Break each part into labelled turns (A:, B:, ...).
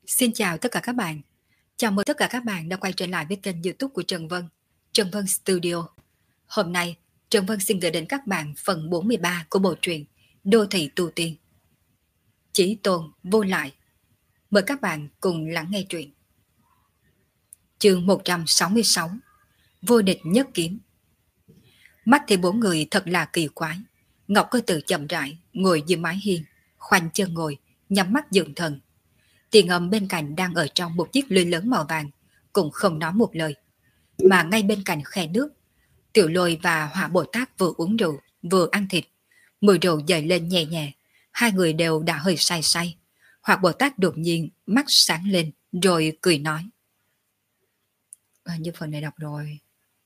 A: Xin chào tất cả các bạn. Chào mừng tất cả các bạn đã quay trở lại với kênh YouTube của Trần Vân, Trần Vân Studio. Hôm nay, Trần Vân xin gửi đến các bạn phần 43 của bộ truyện Đô thị tu tiên. Chí tôn vô lại. Mời các bạn cùng lắng nghe truyện. Chương 166. Vô địch nhất kiếm. Mắt thì bốn người thật là kỳ quái. Ngọc Cơ Tử chậm rãi ngồi dưới mái hiên, khoanh chân ngồi, nhắm mắt dưỡng thần. Tiền Âm bên cạnh đang ở trong một chiếc ly lớn màu vàng, cũng không nói một lời. Mà ngay bên cạnh khe nước, Tiểu Lôi và Hỏa Bồ Tát vừa uống rượu, vừa ăn thịt. Mùi rượu dậy lên nhẹ nhẹ, hai người đều đã hơi say say. Hỏa Bồ Tát đột nhiên mắt sáng lên, rồi cười nói. Như phần này đọc rồi.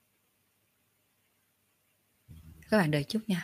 A: Các bạn đợi chút nha.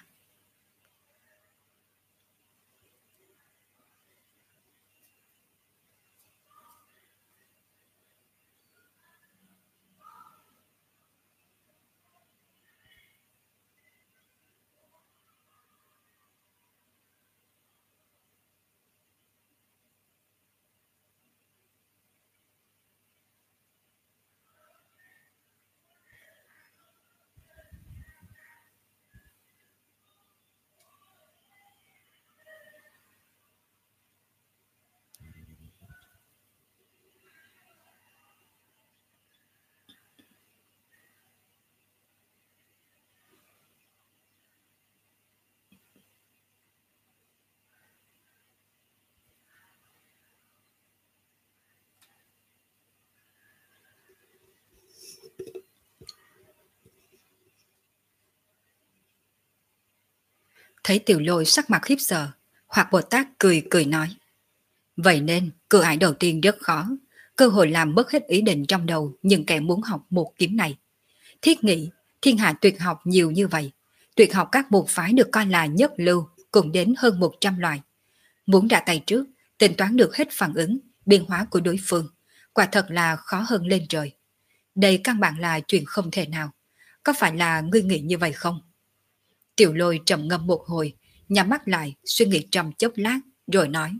A: Thấy Tiểu Lôi sắc mặt khiếp sợ, Hoặc Bồ Tát cười cười nói. Vậy nên, cửa ải đầu tiên rất khó, cơ hội làm mất hết ý định trong đầu những kẻ muốn học một kiếm này. Thiết nghĩ, thiên hạ tuyệt học nhiều như vậy, tuyệt học các môn phái được coi là nhất lưu, cũng đến hơn 100 loại. Muốn ra tay trước, tính toán được hết phản ứng, biến hóa của đối phương, quả thật là khó hơn lên trời. Đây căn bản là chuyện không thể nào. Có phải là ngươi nghĩ như vậy không? Tiểu Lôi trầm ngâm một hồi, nhắm mắt lại, suy nghĩ trong chốc lát, rồi nói.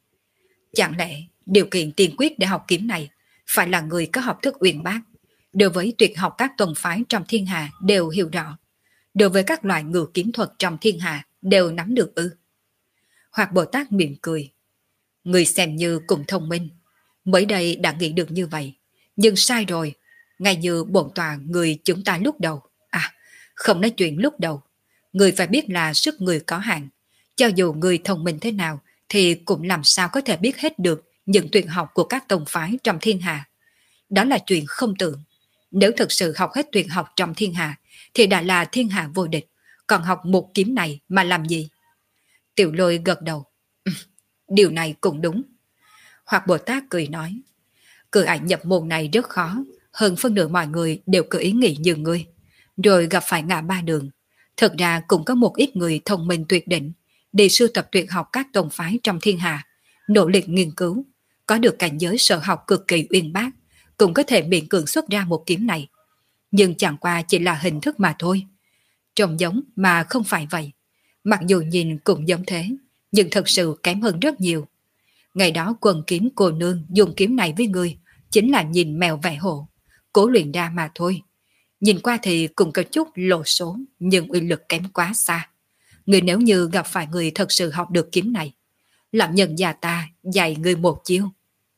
A: Chẳng lẽ điều kiện tiên quyết để học kiếm này phải là người có học thức uyên bác, đối với tuyệt học các tông phái trong thiên hạ đều hiểu rõ, đối với các loại ngự kiếm thuật trong thiên hạ đều nắm được ư? Hoặc Bồ Tát mỉm cười. Người xem như cũng thông minh, mới đây đã nghĩ được như vậy, nhưng sai rồi, ngay như bổn tòa người chúng ta lúc đầu. À, không nói chuyện lúc đầu, người phải biết là sức người có hạn, cho dù người thông minh thế nào thì cũng làm sao có thể biết hết được những tuyệt học của các tông phái trong thiên hạ. Đó là chuyện không tưởng. Nếu thực sự học hết tuyệt học trong thiên hạ thì đã là thiên hạ vô địch, còn học một kiếm này mà làm gì? Tiểu Lôi gật đầu. Điều này cũng đúng. Hoặc Bồ Tát cười nói. Cửa ải nhập môn này rất khó, hơn phân nửa mọi người đều có ý nghĩ như ngươi. Rồi gặp phải ngã ba đường. Thật ra cũng có một ít người thông minh tuyệt đỉnh, đi sưu tập tuyệt học các tông phái trong thiên hạ, nỗ lực nghiên cứu, có được cảnh giới sở học cực kỳ uyên bác, cũng có thể miễn cưỡng xuất ra một kiếm này. Nhưng chẳng qua chỉ là hình thức mà thôi. Trông giống mà không phải vậy. Mặc dù nhìn cũng giống thế, nhưng thật sự kém hơn rất nhiều. Ngày đó quần kiếm cô nương dùng kiếm này với người, chính là nhìn mèo vẽ hổ, cố luyện ra mà thôi. Nhìn qua thì cũng có chút lộ số, nhưng uy lực kém quá xa. Người nếu như gặp phải người thật sự học được kiếm này, làm nhân già ta dạy người một chiêu.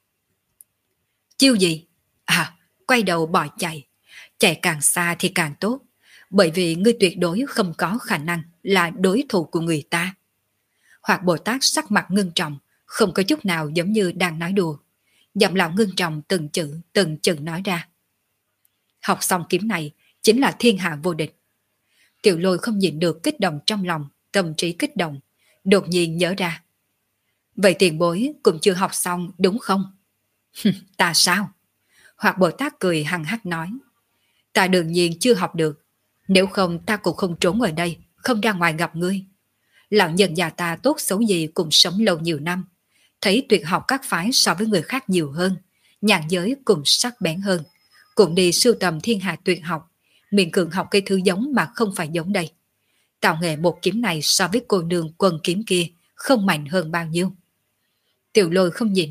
A: Chiêu gì? À, quay đầu bỏ chạy. Chạy càng xa thì càng tốt, bởi vì ngươi tuyệt đối không có khả năng là đối thủ của người ta. Hoặc Bồ Tát sắc mặt ngưng trọng, không có chút nào giống như đang nói đùa. Giọng lão ngưng trọng từng chữ nói ra. Học xong kiếm này chính là thiên hạ vô địch. Tiểu Lôi không nhịn được kích động trong lòng, tâm trí kích động, đột nhiên nhớ ra. Vậy tiền bối cũng chưa học xong đúng không? Ta sao? Hoặc Bồ Tát cười hằng hắc nói. Ta đương nhiên chưa học được, nếu không ta cũng không trốn ở đây, không ra ngoài gặp ngươi. Lão nhân già ta tốt xấu gì cũng sống lâu nhiều năm, thấy tuyệt học các phái so với người khác nhiều hơn, nhãn giới cũng sắc bén hơn, cũng đi sưu tầm thiên hạ tuyệt học, miệng cường học cái thứ giống mà không phải giống đây. Tạo nghệ một kiếm này so với cô nương quần kiếm kia không mạnh hơn bao nhiêu. Tiểu Lôi không nhịn được,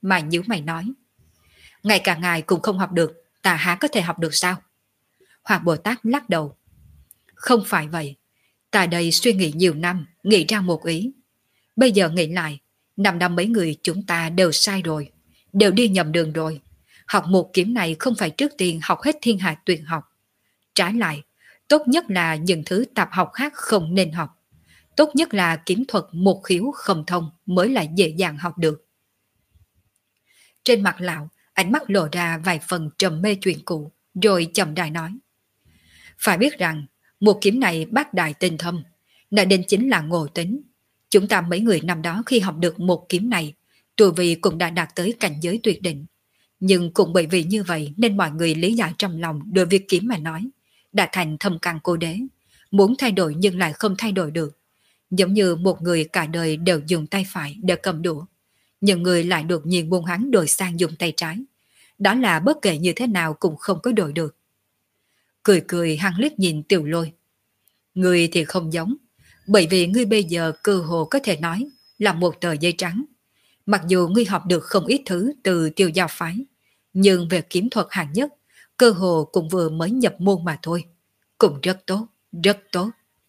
A: mà nhíu mày nói. Ngay cả ngài cũng không học được, ta há có thể học được sao? Hoạt Bồ Tát lắc đầu. Không phải vậy, ta đây suy nghĩ nhiều năm, nghĩ ra một ý. Bây giờ nghĩ lại, năm năm mấy người chúng ta đều sai rồi, đều đi nhầm đường rồi. Học một kiếm này không phải trước tiên học hết thiên hạ tuyệt học. Trái lại, tốt nhất là những thứ tạp học khác không nên học. Tốt nhất là kiếm thuật một khiếu không thông mới là dễ dàng học được. Trên mặt lão, ánh mắt lộ ra vài phần trầm mê chuyện cũ, rồi chậm rãi nói. Phải biết rằng, một kiếm này bác đại tinh thâm, nói đến chính là ngộ tính. Chúng ta mấy người năm đó khi học được một kiếm này, tu vi cũng đã đạt tới cảnh giới tuyệt định. Nhưng cũng bởi vì như vậy nên mọi người lý giải trong lòng đối với kiếm mà nói, đã thành thâm căn cố đế, muốn thay đổi nhưng lại không thay đổi được. Giống như một người cả đời đều dùng tay phải để cầm đũa, nhưng người lại đột nhiên buông hắn đổi sang dùng tay trái. Đó là bất kể như thế nào cũng không có đổi được. Cười cười hắn liếc nhìn Tiểu Lôi. Người thì không giống, bởi vì ngươi bây giờ cơ hồ có thể nói là một tờ giấy trắng. Mặc dù ngươi học được không ít thứ từ Tiêu Giao phái, nhưng về kiếm thuật hạng nhất, cơ hồ cũng vừa mới nhập môn mà thôi. Cũng rất tốt, rất tốt.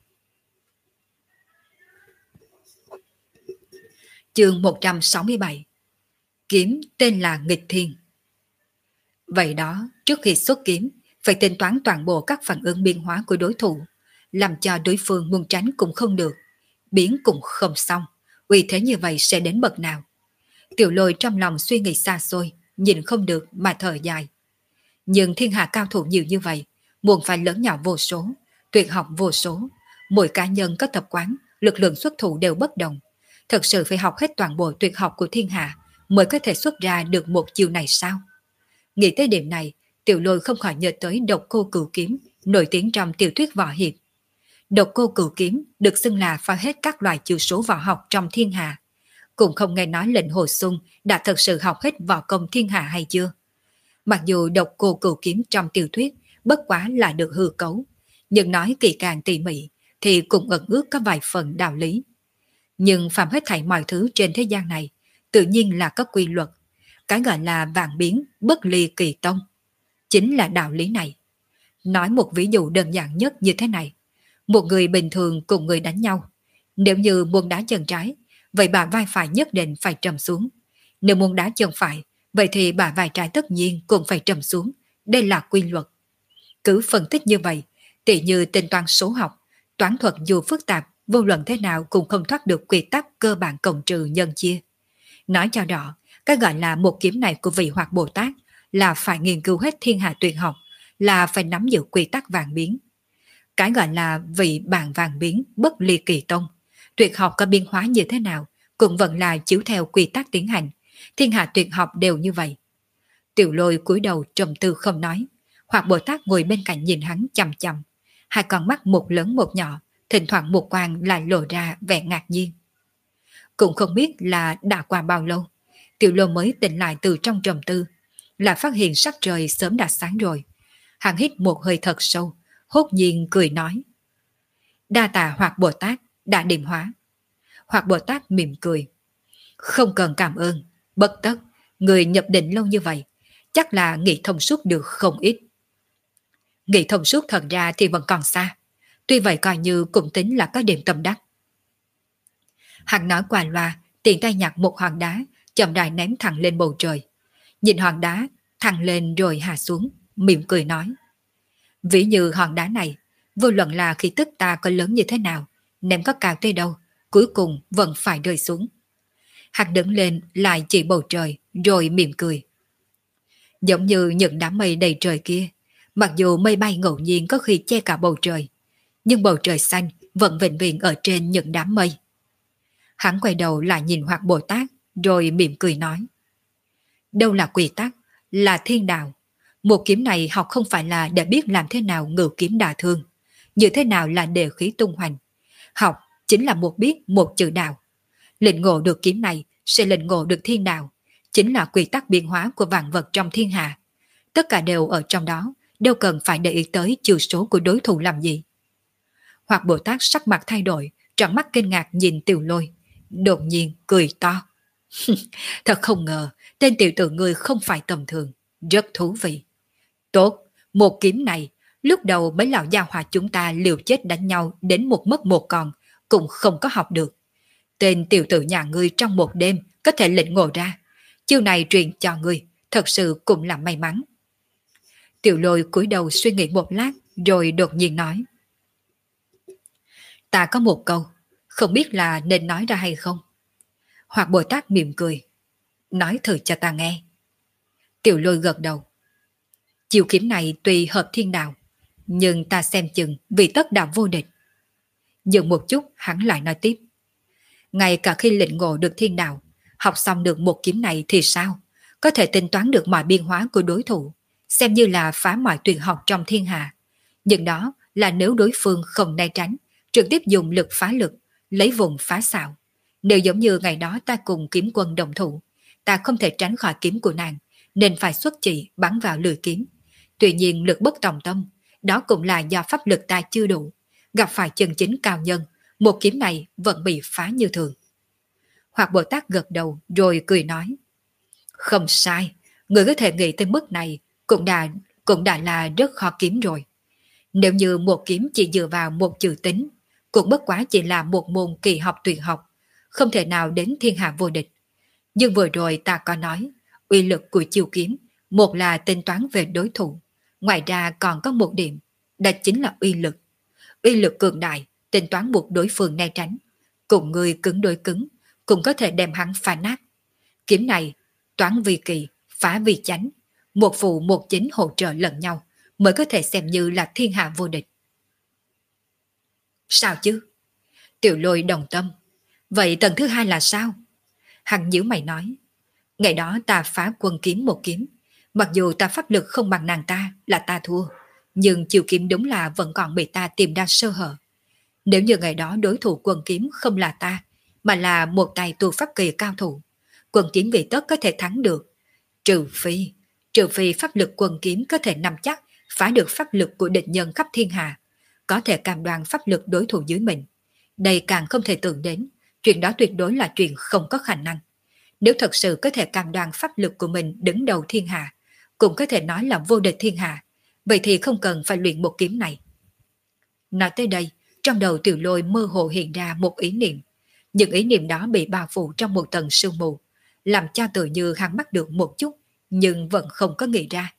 A: Chương 167. Kiếm tên là Nghịch Thiên. Vậy đó, trước khi xuất kiếm, phải tính toán toàn bộ các phản ứng biến hóa của đối thủ, làm cho đối phương muốn tránh cũng không được, biến cũng không xong. Uy thế như vậy sẽ đến bậc nào? Tiểu Lôi trong lòng suy nghĩ xa xôi, nhìn không được mà thở dài. Nhưng thiên hạ cao thủ nhiều như vậy, muốn phải lớn nhỏ vô số, tuyệt học vô số, mỗi cá nhân có tập quán, lực lượng xuất thủ đều bất đồng. Thật sự phải học hết toàn bộ tuyệt học của thiên hạ mới có thể xuất ra được một chiêu này sao? Nghĩ tới điểm này, Tiểu Lôi không khỏi nhớ tới Độc Cô Cửu Kiếm, nổi tiếng trong tiểu thuyết võ hiệp. Độc Cô Cửu Kiếm được xưng là phá hết các loại chiêu số võ học trong thiên hạ. Cũng không nghe nói lệnh Hồ Xuân đã thật sự học hết võ công thiên hạ hay chưa. Mặc dù Độc Cô Cửu Kiếm trong tiểu thuyết bất quá là được hư cấu, nhưng nói kỳ càng tỉ mỉ thì cũng ẩn ước có vài phần đạo lý. Nhưng phạm hết thảy mọi thứ trên thế gian này tự nhiên là có quy luật. Cái gọi là vạn biến bất ly kỳ tông chính là đạo lý này. Nói một ví dụ đơn giản nhất như thế này. Một người bình thường cùng người đánh nhau, nếu như muốn đá chân trái, vậy bả vai phải nhất định phải trầm xuống. Nếu muốn đá chân phải, vậy thì bả vai trái tất nhiên cũng phải trầm xuống. Đây là quy luật. Cứ phân tích như vậy, tỉ như tính toán số học, toán thuật dù phức tạp, vô luận thế nào cũng không thoát được quy tắc cơ bản cộng trừ nhân chia. Nói cho rõ, cái gọi là một kiếm này của vị Hoạt Bồ Tát là phải nghiên cứu hết thiên hạ tuyệt học, là phải nắm giữ quy tắc vạn biến. Cái gọi là vị bản vạn biến bất ly kỳ tông, tuyệt học có biến hóa như thế nào cũng vẫn là chiếu theo quy tắc tiến hành, thiên hạ tuyệt học đều như vậy. Tiểu Lôi cúi đầu trầm tư không nói, Hoạt Bồ Tát ngồi bên cạnh nhìn hắn chằm chằm, hai con mắt một lớn một nhỏ, thỉnh thoảng một quang lại lộ ra vẻ ngạc nhiên. Cũng không biết là đã qua bao lâu, Tiểu Lôi mới tỉnh lại từ trong trầm tư, là phát hiện sắc trời sớm đã sáng rồi. Hắn hít một hơi thật sâu, hốt nhiên cười nói. Đa tạ Hoạt Bồ Tát đã điểm hóa. Hoạt Bồ Tát mỉm cười. Không cần cảm ơn, bất tất, người nhập định lâu như vậy, chắc là nghĩ thông suốt được không ít. Nghĩ thông suốt thật ra thì vẫn còn xa, tuy vậy coi như cũng tính là có điểm tâm đắc. Hắn nói qua loa, tiện tay nhặt một hòn đá, chậm rãi ném thẳng lên bầu trời. Nhìn hòn đá thẳng lên rồi hạ xuống, mỉm cười nói. Ví như hòn đá này, vô luận là khi tức ta có lớn như thế nào, ném có cao tới đâu, cuối cùng vẫn phải rơi xuống. Hắn đứng lên lại chỉ bầu trời, rồi mỉm cười. Giống như những đám mây đầy trời kia, mặc dù mây bay ngẫu nhiên có khi che cả bầu trời, nhưng bầu trời xanh vẫn vĩnh viễn ở trên những đám mây. Hắn quay đầu lại nhìn Hoạt Bồ Tát, rồi mỉm cười nói. Đâu là quy tắc, là thiên đạo. Một kiếm này học không phải là để biết làm thế nào ngự kiếm đả thương, như thế nào là đề khí tung hoành. Học chính là một biết một chữ đạo. Lĩnh ngộ được kiếm này sẽ lĩnh ngộ được thiên đạo, chính là quy tắc biến hóa của vạn vật trong thiên hạ. Tất cả đều ở trong đó, đâu cần phải để ý tới chiều số của đối thủ làm gì. Hoạt Bồ Tát sắc mặt thay đổi, tròn mắt kinh ngạc nhìn Tiểu Lôi, đột nhiên cười to. Thật không ngờ, tên tiểu tử ngươi không phải tầm thường, rất thú vị. Tốt, một kiếm này, lúc đầu mấy lão gia hòa chúng ta liều chết đánh nhau đến một mất một còn, cũng không có học được. Tên tiểu tử nhà ngươi trong một đêm có thể lĩnh ngộ ra. Chiêu này truyền cho ngươi, thật sự cũng là may mắn. Tiểu Lôi cúi đầu suy nghĩ một lát, rồi đột nhiên nói. Ta có một câu, không biết là nên nói ra hay không. Hoặc Bồ Tát mỉm cười. Nói thử cho ta nghe. Tiểu Lôi gật đầu. Chiêu kiếm này tuy hợp thiên đạo, nhưng ta xem chừng vì tất đạo vô địch. Dừng một chút hắn lại nói tiếp. Ngay cả khi lĩnh ngộ được thiên đạo, học xong được một kiếm này thì sao? Có thể tính toán được mọi biên hóa của đối thủ, xem như là phá mọi tuyệt học trong thiên hạ. Nhưng đó là nếu đối phương không né tránh, trực tiếp dùng lực phá lực, lấy vùng phá xạo. Nếu giống như ngày đó ta cùng kiếm quân đồng thủ, ta không thể tránh khỏi kiếm của nàng, nên phải xuất chỉ bắn vào lưỡi kiếm. Tuy nhiên lực bất tòng tâm, đó cũng là do pháp lực ta chưa đủ. Gặp phải chân chính cao nhân, một kiếm này vẫn bị phá như thường. Hoặc Bồ Tát gật đầu rồi cười nói. Không sai, người có thể nghĩ tới mức này cũng đã là rất khó kiếm rồi. Nếu như một kiếm chỉ dựa vào một chữ tính, cũng bất quá chỉ là một môn kỳ học tuyệt học, không thể nào đến thiên hạ vô địch. Nhưng vừa rồi ta có nói, uy lực của chiêu kiếm, một là tính toán về đối thủ, ngoài ra còn có một điểm, đó chính là uy lực. Uy lực cường đại, tính toán buộc đối phương né tránh, cùng người cứng đối cứng, cũng có thể đem hắn phá nát. Kiếm này, toán vì kỳ, phá vì chánh, một phụ một chính hỗ trợ lẫn nhau, mới có thể xem như là thiên hạ vô địch. Sao chứ? Tiểu Lôi đồng tâm. Vậy tầng thứ hai là sao? Hắn nhíu mày nói. Ngày đó ta phá quân kiếm một kiếm. Mặc dù ta pháp lực không bằng nàng ta là ta thua, nhưng chiều kiếm đúng là vẫn còn bị ta tìm ra sơ hở. Nếu như ngày đó đối thủ quân kiếm không là ta, mà là một tài tu pháp kỳ cao thủ, quân kiếm vì tất có thể thắng được. Trừ phi pháp lực quân kiếm có thể nắm chắc phá được pháp lực của địch nhân khắp thiên hạ, có thể cam đoan pháp lực đối thủ dưới mình. Đây càng không thể tưởng đến, chuyện đó tuyệt đối là chuyện không có khả năng. Nếu thật sự có thể cam đoan pháp lực của mình đứng đầu thiên hạ, cũng có thể nói là vô địch thiên hạ, vậy thì không cần phải luyện một kiếm này. Nói tới đây, trong đầu Tiểu Lôi mơ hồ hiện ra một ý niệm. Những ý niệm đó bị bao phủ trong một tầng sương mù, làm cho tự như hắn bắt được một chút, nhưng vẫn không có nghĩ ra.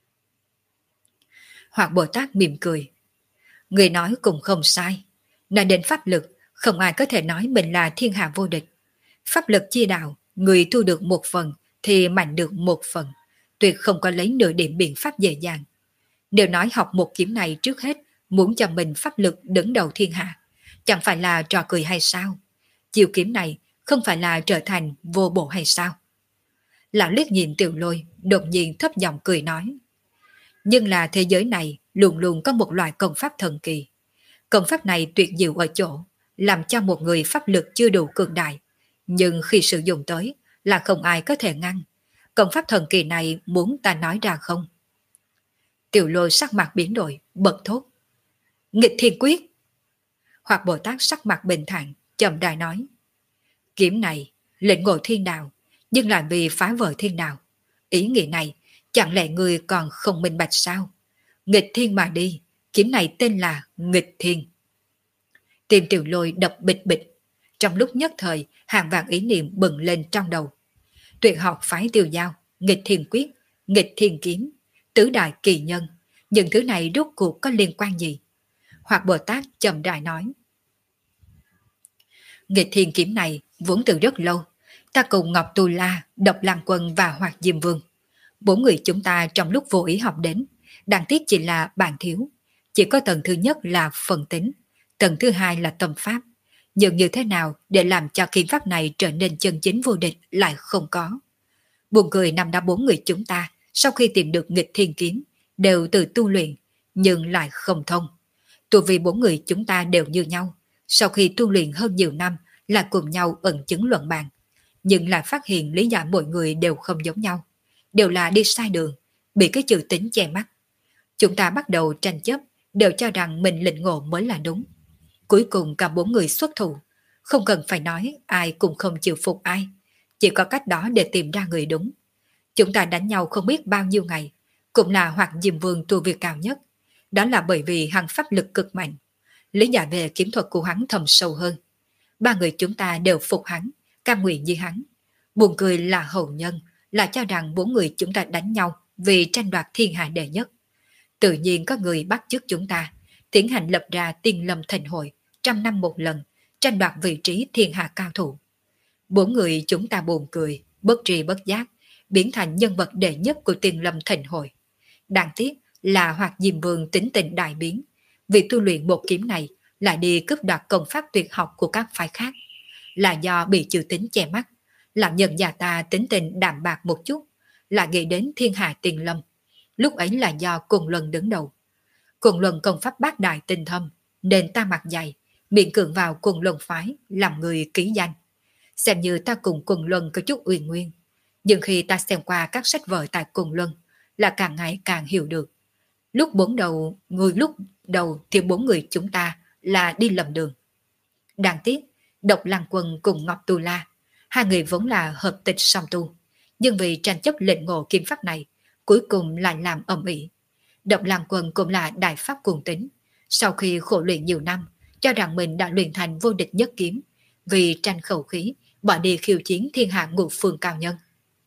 A: Hoặc Bồ Tát mỉm cười. Người nói cũng không sai. Nói đến pháp lực, không ai có thể nói mình là thiên hạ vô địch. Pháp lực chia đạo, người thu được một phần thì mạnh được một phần, tuyệt không có lấy nửa điểm biện pháp dễ dàng. Nếu nói học một kiếm này trước hết muốn cho mình pháp lực đứng đầu thiên hạ, chẳng phải là trò cười hay sao? Chiêu kiếm này không phải là trở thành vô bổ hay sao? Lão liếc nhìn Tiểu Lôi, đột nhiên thấp giọng cười nói. Nhưng là thế giới này luôn luôn có một loại công pháp thần kỳ. Công pháp này tuyệt diệu ở chỗ, làm cho một người pháp lực chưa đủ cường đại, nhưng khi sử dụng tới là không ai có thể ngăn. Công pháp thần kỳ này muốn ta nói ra không? Tiểu Lôi sắc mặt biến đổi, bật thốt. Nghịch thiên quyết! Hoặc Bồ Tát sắc mặt bình thản, chậm rãi nói. Kiếm này, lĩnh ngộ thiên đạo, nhưng lại vì phá vỡ thiên đạo. Ý nghĩa này, chẳng lẽ người còn không minh bạch sao? Nghịch thiên mà đi, kiếm này tên là nghịch thiên. Tim Tiểu Lôi đập bịch bịch. Trong lúc nhất thời, hàng vạn ý niệm bừng lên trong đầu. Tuyệt học phái Tiêu Giao, nghịch thiên quyết, nghịch thiên kiếm, tứ đại kỳ nhân. Những thứ này rốt cuộc có liên quan gì? Hoặc Bồ Tát chậm rãi nói. Nghịch thiên kiếm này vốn từ rất lâu. Ta cùng Ngọc Tu La, Độc Lang Quân và Hoạt Diêm Vương. 4 người chúng ta trong lúc vô ý học đến, đáng tiếc chỉ là bạn thiếu. Chỉ có tầng thứ nhất là phần tính, tầng thứ hai là tâm pháp. Nhưng như thế nào để làm cho kiếm pháp này trở nên chân chính vô địch lại không có. Buồn cười năm đó 4 người chúng ta, sau khi tìm được nghịch thiên kiếm, đều tự tu luyện, nhưng lại không thông. Tu vì 4 người chúng ta đều như nhau, sau khi tu luyện hơn nhiều năm là cùng nhau ẩn chứng luận bàn. Nhưng lại phát hiện lý giải mỗi người đều không giống nhau, đều là đi sai đường, bị cái chữ tính che mắt. Chúng ta bắt đầu tranh chấp, đều cho rằng mình lĩnh ngộ mới là đúng. Cuối cùng cả 4 người xuất thủ, không cần phải nói ai cũng không chịu phục ai, chỉ có cách đó để tìm ra người đúng. Chúng ta đánh nhau không biết bao nhiêu ngày, cũng là Hoặc Diêm Vương tu vi cao nhất. Đó là bởi vì hắn pháp lực cực mạnh. Lý giải về kiếm thuật của hắn thầm sâu hơn. Ba người chúng ta đều phục hắn, cam nguyện như hắn. Buồn cười là hậu nhân, là cho rằng bốn người chúng ta đánh nhau vì tranh đoạt thiên hạ đệ nhất. Tự nhiên có người bắt chước chúng ta, tiến hành lập ra Tiên Lâm Thịnh Hội, 100 năm một lần, tranh đoạt vị trí thiên hạ cao thủ. Bốn người chúng ta buồn cười, bất tri bất giác, biến thành nhân vật đệ nhất của Tiên Lâm Thịnh Hội. Đáng tiếc là Hoặc Diêm Vương tính tình đại biến, vì tu luyện một kiếm này lại đi cướp đoạt công pháp tuyệt học của các phái khác, là do bị chư tính che mắt, làm nhân già ta tính tình đạm bạc một chút, là nghĩ đến thiên hạ Tiên Lâm. Lúc ấy là do Cùng Luân đứng đầu. Cùng Luân công pháp bát đại tinh thâm, nên ta mặt dày, miệng cường vào Cùng Luân phái, làm người ký danh. Xem như ta cùng Cùng Luân có chút uyên nguyên. Nhưng khi ta xem qua các sách vở tại Cùng Luân, là càng ngày càng hiểu được. Lúc đầu thì bốn người chúng ta là đi lầm đường. Đáng tiếc, Độc Lăng Quân cùng Ngọc Tu La, hai người vốn là hợp tịch song tu, nhưng vì tranh chấp lệnh ngộ kiếm pháp này, cuối cùng lại làm ầm ĩ. Độc Lăng Quân cũng là đại pháp cuồng tính, sau khi khổ luyện nhiều năm, cho rằng mình đã luyện thành vô địch nhất kiếm, vì tranh khẩu khí, bỏ đi khiêu chiến thiên hạ ngũ phương cao nhân.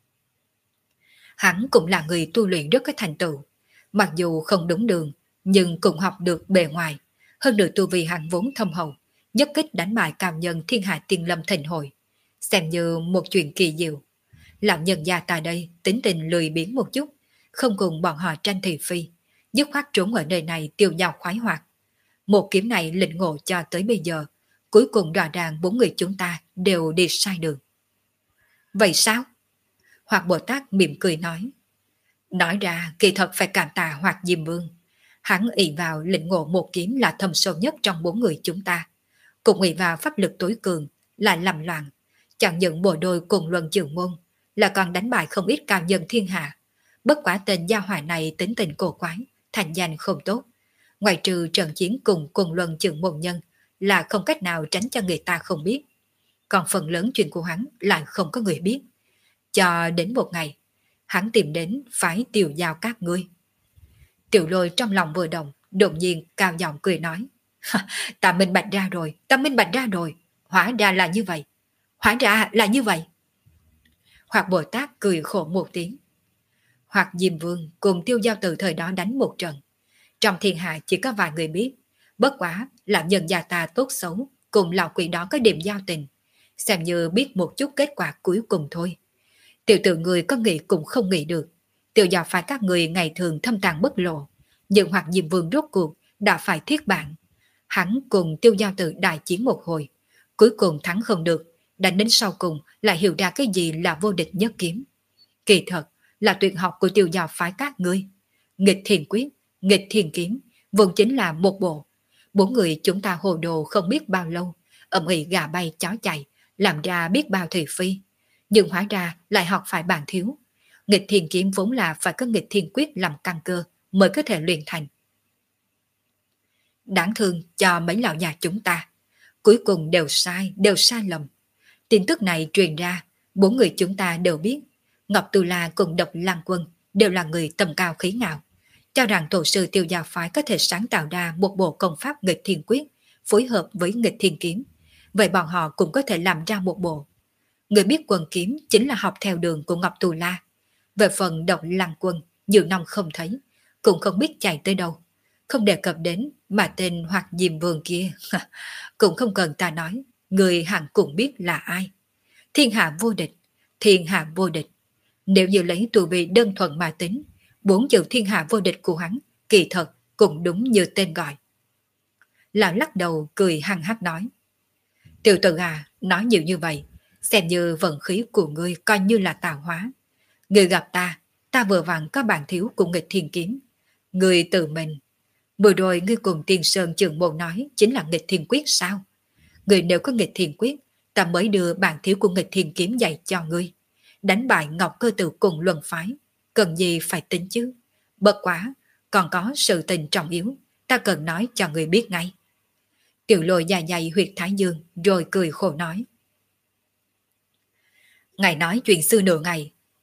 A: Hắn cũng là người tu luyện rất có thành tựu, mặc dù không đúng đường, nhưng cũng học được bề ngoài, hơn nữa tu vi hắn vốn thâm hậu, nhất kích đánh bại cao nhân thiên hạ Tiên Lâm Thịnh Hội, xem như một chuyện kỳ diệu. Lão nhân gia ta đây tính tình lười biếng một chút, không cùng bọn họ tranh thị phi, dứt khoát trốn ở nơi này tiêu dao khoái hoạt. Một kiếm này lĩnh ngộ cho tới bây giờ, cuối cùng rõ ràng bốn người chúng ta đều đi sai đường. Vậy sao? Hoặc Bồ Tát mỉm cười nói. Nói ra kỳ thật phải cảm tạ Hoặc Diêm Vương. Hắn ỷ vào lĩnh ngộ một kiếm là thâm sâu nhất trong bốn người chúng ta. Cùng ỷ vào pháp lực tối cường, lại làm loạn. Chẳng những bộ đôi cùng luân trường môn, là còn đánh bại không ít cao nhân thiên hạ. Bất quả tên gia hỏa này tính tình cổ quái, thành danh không tốt. Ngoài trừ trận chiến cùng luân trường môn nhân, là không cách nào tránh cho người ta không biết. Còn phần lớn chuyện của hắn lại không có người biết. Cho đến một ngày, hắn tìm đến phái Tiểu Giao các ngươi. Tiểu Lôi trong lòng vừa động, đột nhiên cao giọng cười nói. Ta minh bạch ra rồi, ta minh bạch ra rồi. Hóa ra là như vậy. Hóa ra là như vậy. Hoặc Bồ Tát cười khổ một tiếng. Hoặc Diêm Vương cùng Tiêu Giao từ thời đó đánh một trận. Trong thiên hạ chỉ có vài người biết. Bất quá, làm nhân gia ta tốt xấu, cùng lão quỷ đó có điểm giao tình. Xem như biết một chút kết quả cuối cùng thôi. Tiểu tử người có nghĩ cũng không nghĩ được. Tiểu Giao phải các người ngày thường thâm tàng bất lộ. Nhưng Hoặc Diêm Vương rốt cuộc đã phải thiết bạn. Hắn cùng Tiêu Giao Tử đại chiến một hồi. Cuối cùng thắng không được. Đánh đến sau cùng lại hiểu ra cái gì là vô địch nhất kiếm. Kỳ thật là tuyệt học của Tiêu Giao phái các ngươi. Nghịch thiền quyết, nghịch thiền kiếm, vốn chính là một bộ. Bốn người chúng ta hồ đồ không biết bao lâu, ầm ĩ gà bay chó chạy, làm ra biết bao thị phi. Nhưng hóa ra lại học phải bản thiếu. Nghịch thiền kiếm vốn là phải có nghịch thiền quyết làm căn cơ mới có thể luyện thành. Đáng thương cho mấy lão già chúng ta. Cuối cùng đều sai lầm. Tin tức này truyền ra, bốn người chúng ta đều biết. Ngọc Tu La cùng Độc Lăng Quân đều là người tầm cao khí ngạo. Cho rằng tổ sư Tiêu Giao phái có thể sáng tạo ra một bộ công pháp nghịch thiền quyết, phối hợp với nghịch thiền kiếm. Vậy bọn họ cũng có thể làm ra một bộ. Người biết quần kiếm chính là học theo đường của Ngọc Tu La. Về phần Độc Lăng Quân, nhiều năm không thấy, cũng không biết chạy tới đâu. Không đề cập đến mà tên Hoặc Diêm Vương kia, cũng không cần ta nói, người hẳn cũng biết là ai. Thiên hạ vô địch, thiên hạ vô địch. Nếu như lấy tù vị đơn thuần mà tính, bốn chữ thiên hạ vô địch của hắn, kỳ thật cũng đúng như tên gọi. Lão lắc đầu cười hăng hắc nói. Tiểu tử à, nói nhiều như vậy, xem như vận khí của ngươi coi như là tạo hóa. Ngươi gặp ta vừa vặn có bản thiếu của nghịch thiên kiếm. Ngươi tự mình. Vừa rồi ngươi cùng Tiên Sơn Trường Môn nói chính là nghịch thiên quyết sao? Ngươi nếu có nghịch thiên quyết, ta mới đưa bản thiếu của nghịch thiên kiếm dạy cho ngươi. Đánh bại Ngọc Cơ Tử cùng luân phái. Cần gì phải tính chứ? Bất quá, còn có sự tình trọng yếu, ta cần nói cho ngươi biết ngay. Tiểu Lôi dài dày huyệt thái dương, rồi cười khổ nói. Ngài nói chuyện xưa nửa ngày,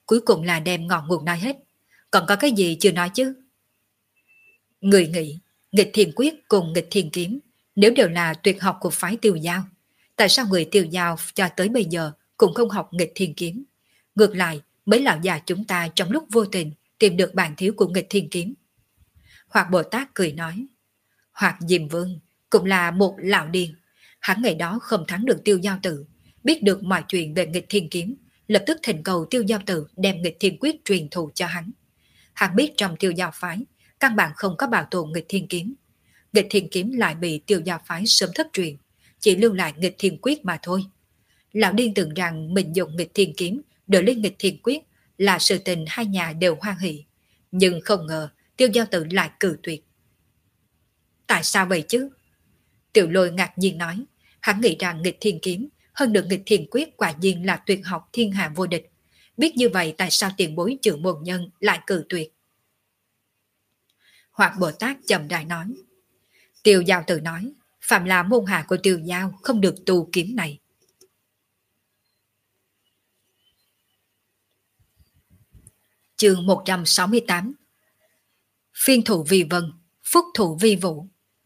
A: cuối cùng là đem ngọn nguồn nói hết. Còn có cái gì chưa nói chứ? Người nghĩ, nghịch thiên quyết cùng nghịch thiên kiếm, nếu đều là tuyệt học của phái Tiêu Giao, tại sao người Tiêu Giao cho tới bây giờ cũng không học nghịch thiên kiếm? Ngược lại, mấy lão già chúng ta trong lúc vô tình tìm được bản thiếu của nghịch thiên kiếm. Hoạt Bồ Tát cười nói, Hoạt Diêm Vương cũng là một lão điên. Hắn ngày đó không thắng được Tiêu Giao Tử, biết được mọi chuyện về nghịch thiên kiếm, lập tức thỉnh cầu Tiêu Giao Tử đem nghịch thiên quyết truyền thụ cho hắn. Hắn biết trong Tiêu Giao phái, căn bản không có bảo tồn nghịch thiên kiếm. Nghịch thiên kiếm lại bị Tiêu Giao phái sớm thất truyền, chỉ lưu lại nghịch thiên quyết mà thôi. Lão điên tưởng rằng mình dùng nghịch thiên kiếm đổi lên nghịch thiên quyết là sự tình hai nhà đều hoan hỷ, nhưng không ngờ Tiêu Giao Tử lại cự tuyệt. Tại sao vậy chứ? Tiểu Lôi ngạc nhiên nói, hắn nghĩ rằng nghịch thiên kiếm hơn được nghịch thiên quyết quả nhiên là tuyệt học thiên hạ vô địch. Biết như vậy tại sao tiền bối Trừ Môn Nhân lại cự tuyệt? Hoạt Bồ Tát chậm rãi nói, Tiêu Giao Tử nói, phạm là môn hạ của Tiêu Giao không được tu kiếm này. Chương 168. Phiên thủ vi vân, phúc thủ vi vũ.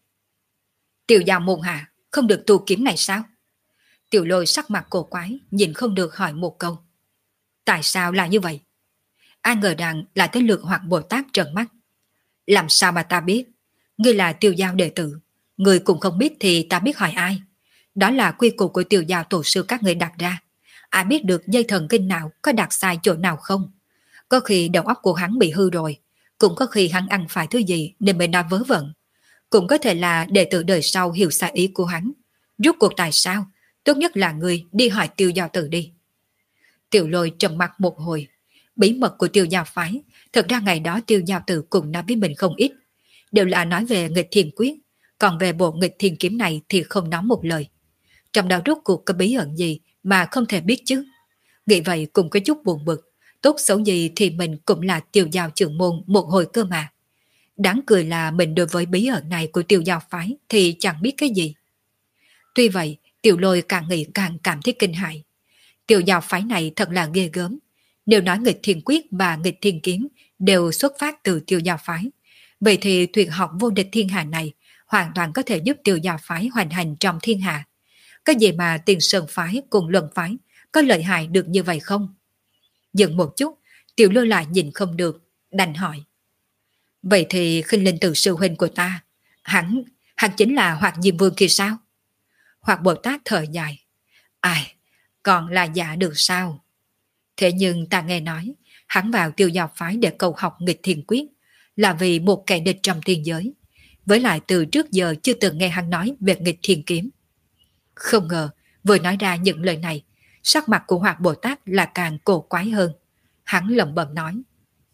A: Tiêu Giao môn hạ không được tu kiếm này sao? Tiểu Lôi sắc mặt cổ quái, nhìn không được hỏi một câu. Tại sao là như vậy? Ai ngờ rằng là tới lượt Hoạt Bồ Tát trợn mắt. Làm sao mà ta biết? Ngươi là Tiêu Giao đệ tử, ngươi cũng không biết thì ta biết hỏi ai? Đó là quy củ của Tiêu Giao tổ sư các ngươi đặt ra. Ai biết được dây thần kinh nào có đặt sai chỗ nào không? Có khi đầu óc của hắn bị hư rồi, cũng có khi hắn ăn phải thứ gì nên mới nói vớ vẩn. Cũng có thể là đệ tử đời sau hiểu sai ý của hắn. Rốt cuộc tại sao? Tốt nhất là ngươi đi hỏi Tiêu Giao Tử đi. Tiểu Lôi trầm mặt một hồi. Bí mật của Tiêu Giao phái, thật ra ngày đó Tiêu Giao Tử cũng nói với mình không ít. Đều là nói về nghịch thiên quyết, còn về bộ nghịch thiên kiếm này thì không nói một lời. Trong đó rốt cuộc có bí ẩn gì mà không thể biết chứ? Nghĩ vậy cũng có chút buồn bực. Tốt xấu gì thì mình cũng là Tiêu Giao trưởng môn một hồi cơ mà. Đáng cười là mình đối với bí ẩn này của Tiêu Giao phái thì chẳng biết cái gì. Tuy vậy, Tiểu Lôi càng nghĩ càng cảm thấy kinh hãi. Tiêu Giao phái này thật là ghê gớm. Nếu nói nghịch thiên quyết và nghịch thiên kiếm đều xuất phát từ Tiêu Giao phái, vậy thì tuyệt học vô địch thiên hạ này hoàn toàn có thể giúp Tiêu Giao phái hoành hành trong thiên hạ. Cái gì mà Tiền Sơn phái cùng Luân phái có lợi hại được như vậy không? Dừng một chút, Tiểu Lôi lại nhìn không được, đành hỏi. Vậy thì Khinh Linh Tử sư huynh của ta, hắn chính là Hoạt Diêm Vương kia sao? Hoạt Bồ Tát thở dài. Ai, còn là giả được sao? Thế nhưng ta nghe nói, hắn vào Tiêu Giao phái để cầu học nghịch thiên quyết, là vì một kẻ địch trong tiên giới. Với lại từ trước giờ chưa từng nghe hắn nói về nghịch thiên kiếm. Không ngờ, vừa nói ra những lời này, sắc mặt của Hoạt Bồ Tát là càng cổ quái hơn. Hắn lẩm bẩm nói.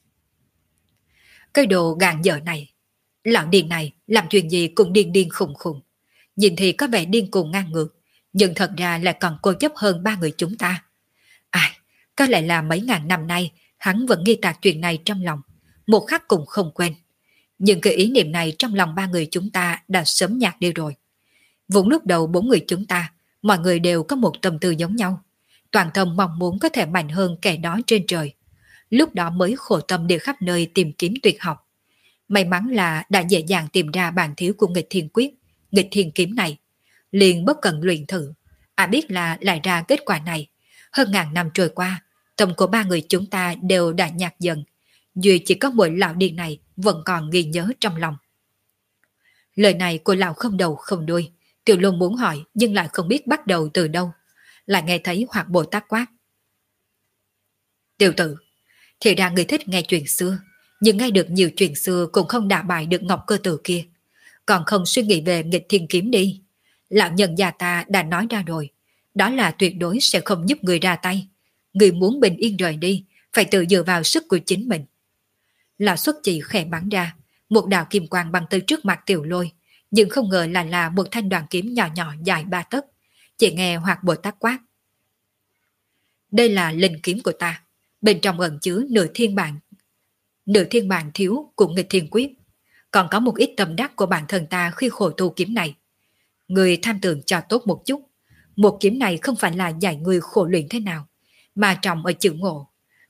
A: Cái đồ gàn dở này, lão điên này làm chuyện gì cũng điên điên khùng khùng. Nhìn thì có vẻ điên cuồng ngang ngược, nhưng thật ra lại còn cố chấp hơn ba người chúng ta. Ai, có lẽ là mấy ngàn năm nay hắn vẫn ghi tạc chuyện này trong lòng, một khắc cũng không quên. Nhưng cái ý niệm này trong lòng ba người chúng ta đã sớm nhạt đi rồi. Vốn lúc đầu bốn người chúng ta, mọi người đều có một tâm tư giống nhau. Toàn tâm mong muốn có thể mạnh hơn kẻ đó trên trời. Lúc đó mới khổ tâm đi khắp nơi tìm kiếm tuyệt học. May mắn là đã dễ dàng tìm ra bản thiếu của nghịch thiên quyết, nghịch thiên kiếm này. Liền bất cần luyện thử. Biết là lại ra kết quả này. Hơn ngàn năm trôi qua, tâm của ba người chúng ta đều đã nhạt dần. Duy chỉ có mỗi lão điên này vẫn còn ghi nhớ trong lòng. Lời này của lão không đầu không đuôi. Tiểu Lôn muốn hỏi nhưng lại không biết bắt đầu từ đâu. Lại nghe thấy Hoạt Bồ Tát quát. Tiểu tử, thì ra người thích nghe chuyện xưa, nhưng nghe được nhiều chuyện xưa cũng không đả bại được Ngọc Cơ Tử kia. Còn không suy nghĩ về nghịch thiên kiếm đi. Lão nhân già ta đã nói ra rồi, đó là tuyệt đối sẽ không giúp người ra tay. Người muốn bình yên rời đi, phải tự dựa vào sức của chính mình. Lão xuất chỉ khẽ bắn ra, một đạo kim quang bắn tới trước mặt Tiểu Lôi, nhưng không ngờ là một thanh đoàn kiếm nhỏ nhỏ dài 3 tấc. Chỉ nghe Hoạt Bồ Tát quát. Đây là linh kiếm của ta, bên trong ẩn chứa nửa thiên bản thiếu của nghịch thiên quyết, còn có một ít tâm đắc của bản thân ta khi khổ tu kiếm này. Người tham tưởng cho tốt một chút, một kiếm này không phải là dạy người khổ luyện thế nào, mà trọng ở chữ ngộ.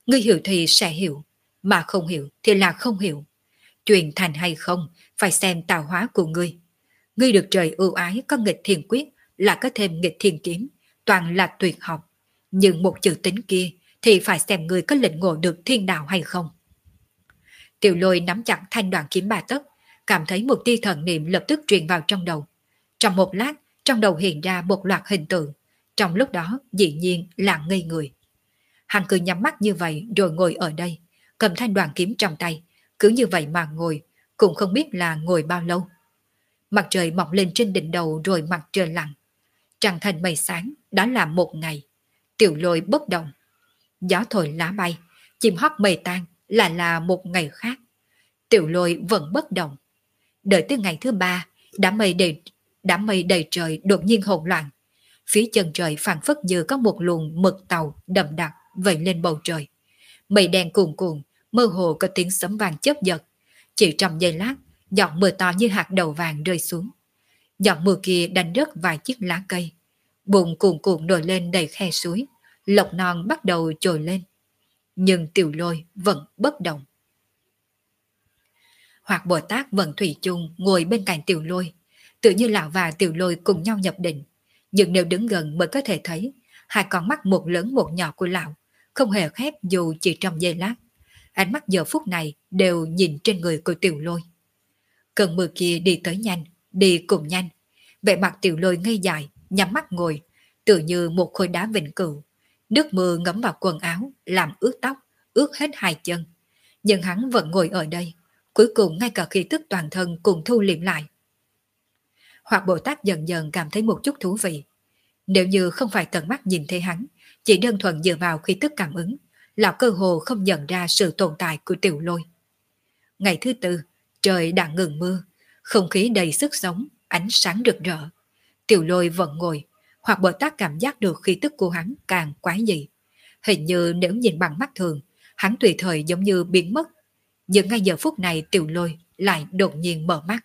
A: Ngươi hiểu thì sẽ hiểu, mà không hiểu thì là không hiểu. Truyền thành hay không phải xem tạo hóa của ngươi. Ngươi được trời ưu ái có nghịch thiên quyết, là có thêm nghịch thiên kiếm, toàn là tuyệt học. Nhưng một chữ tính kia thì phải xem ngươi có lĩnh ngộ được thiên đạo hay không. Tiểu Lôi nắm chặt thanh đoạn kiếm ba tấc, cảm thấy một tia thần niệm lập tức truyền vào trong đầu. Trong một lát, trong đầu hiện ra một loạt hình tượng. Trong lúc đó, dĩ nhiên là ngây người. Hắn cứ nhắm mắt như vậy rồi ngồi ở đây, cầm thanh đoàn kiếm trong tay, cứ như vậy mà ngồi, cũng không biết là ngồi bao lâu. Mặt trời mọc lên trên đỉnh đầu rồi mặt trời lặn. Trăng thành mây sáng, đó là một ngày. Tiểu Lôi bất động. Gió thổi lá bay, chim hót mây tan, là một ngày khác. Tiểu Lôi vẫn bất động. Đợi tới ngày thứ ba, đám mây đầy trời đột nhiên hỗn loạn. Phía chân trời phảng phất như có một luồng mực tàu đậm đặc vẩy lên bầu trời. Mây đen cuồn cuộn, mơ hồ có tiếng sấm vàng chớp giật. Chỉ trong giây lát, giọt mưa to như hạt đậu vàng rơi xuống. Giọt mưa kia đánh rớt vài chiếc lá cây. Bùn cuồn cuộn nổi lên đầy khe suối, lộc non bắt đầu trồi lên. Nhưng Tiểu Lôi vẫn bất động. Hoạt Bồ Tát vẫn thủy chung ngồi bên cạnh Tiểu Lôi, tự như lão và Tiểu Lôi cùng nhau nhập định. Nhưng nếu đứng gần mới có thể thấy hai con mắt một lớn một nhỏ của lão không hề khép dù chỉ trong giây lát. Ánh mắt giờ phút này đều nhìn trên người của Tiểu Lôi. Cơn mưa kia đi tới nhanh, đi cùng nhanh. Vẻ mặt Tiểu Lôi ngây dại, nhắm mắt ngồi, tự như một khối đá vĩnh cửu. Nước mưa ngấm vào quần áo, làm ướt tóc, ướt hết hai chân. Nhưng hắn vẫn ngồi ở đây, cuối cùng ngay cả khí tức toàn thân cùng thu liệm lại. Hoặc Bồ Tát dần dần cảm thấy một chút thú vị. Nếu như không phải tận mắt nhìn thấy hắn, chỉ đơn thuần dựa vào khí tức cảm ứng, lão cơ hồ không nhận ra sự tồn tại của Tiểu Lôi. Ngày thứ tư, trời đã ngừng mưa, không khí đầy sức sống, ánh sáng rực rỡ. Tiểu Lôi vẫn ngồi, Hoặc Bồ Tát cảm giác được khí tức của hắn càng quái dị. Hình như nếu nhìn bằng mắt thường, hắn tùy thời giống như biến mất. Nhưng ngay giờ phút này Tiểu Lôi lại đột nhiên mở mắt.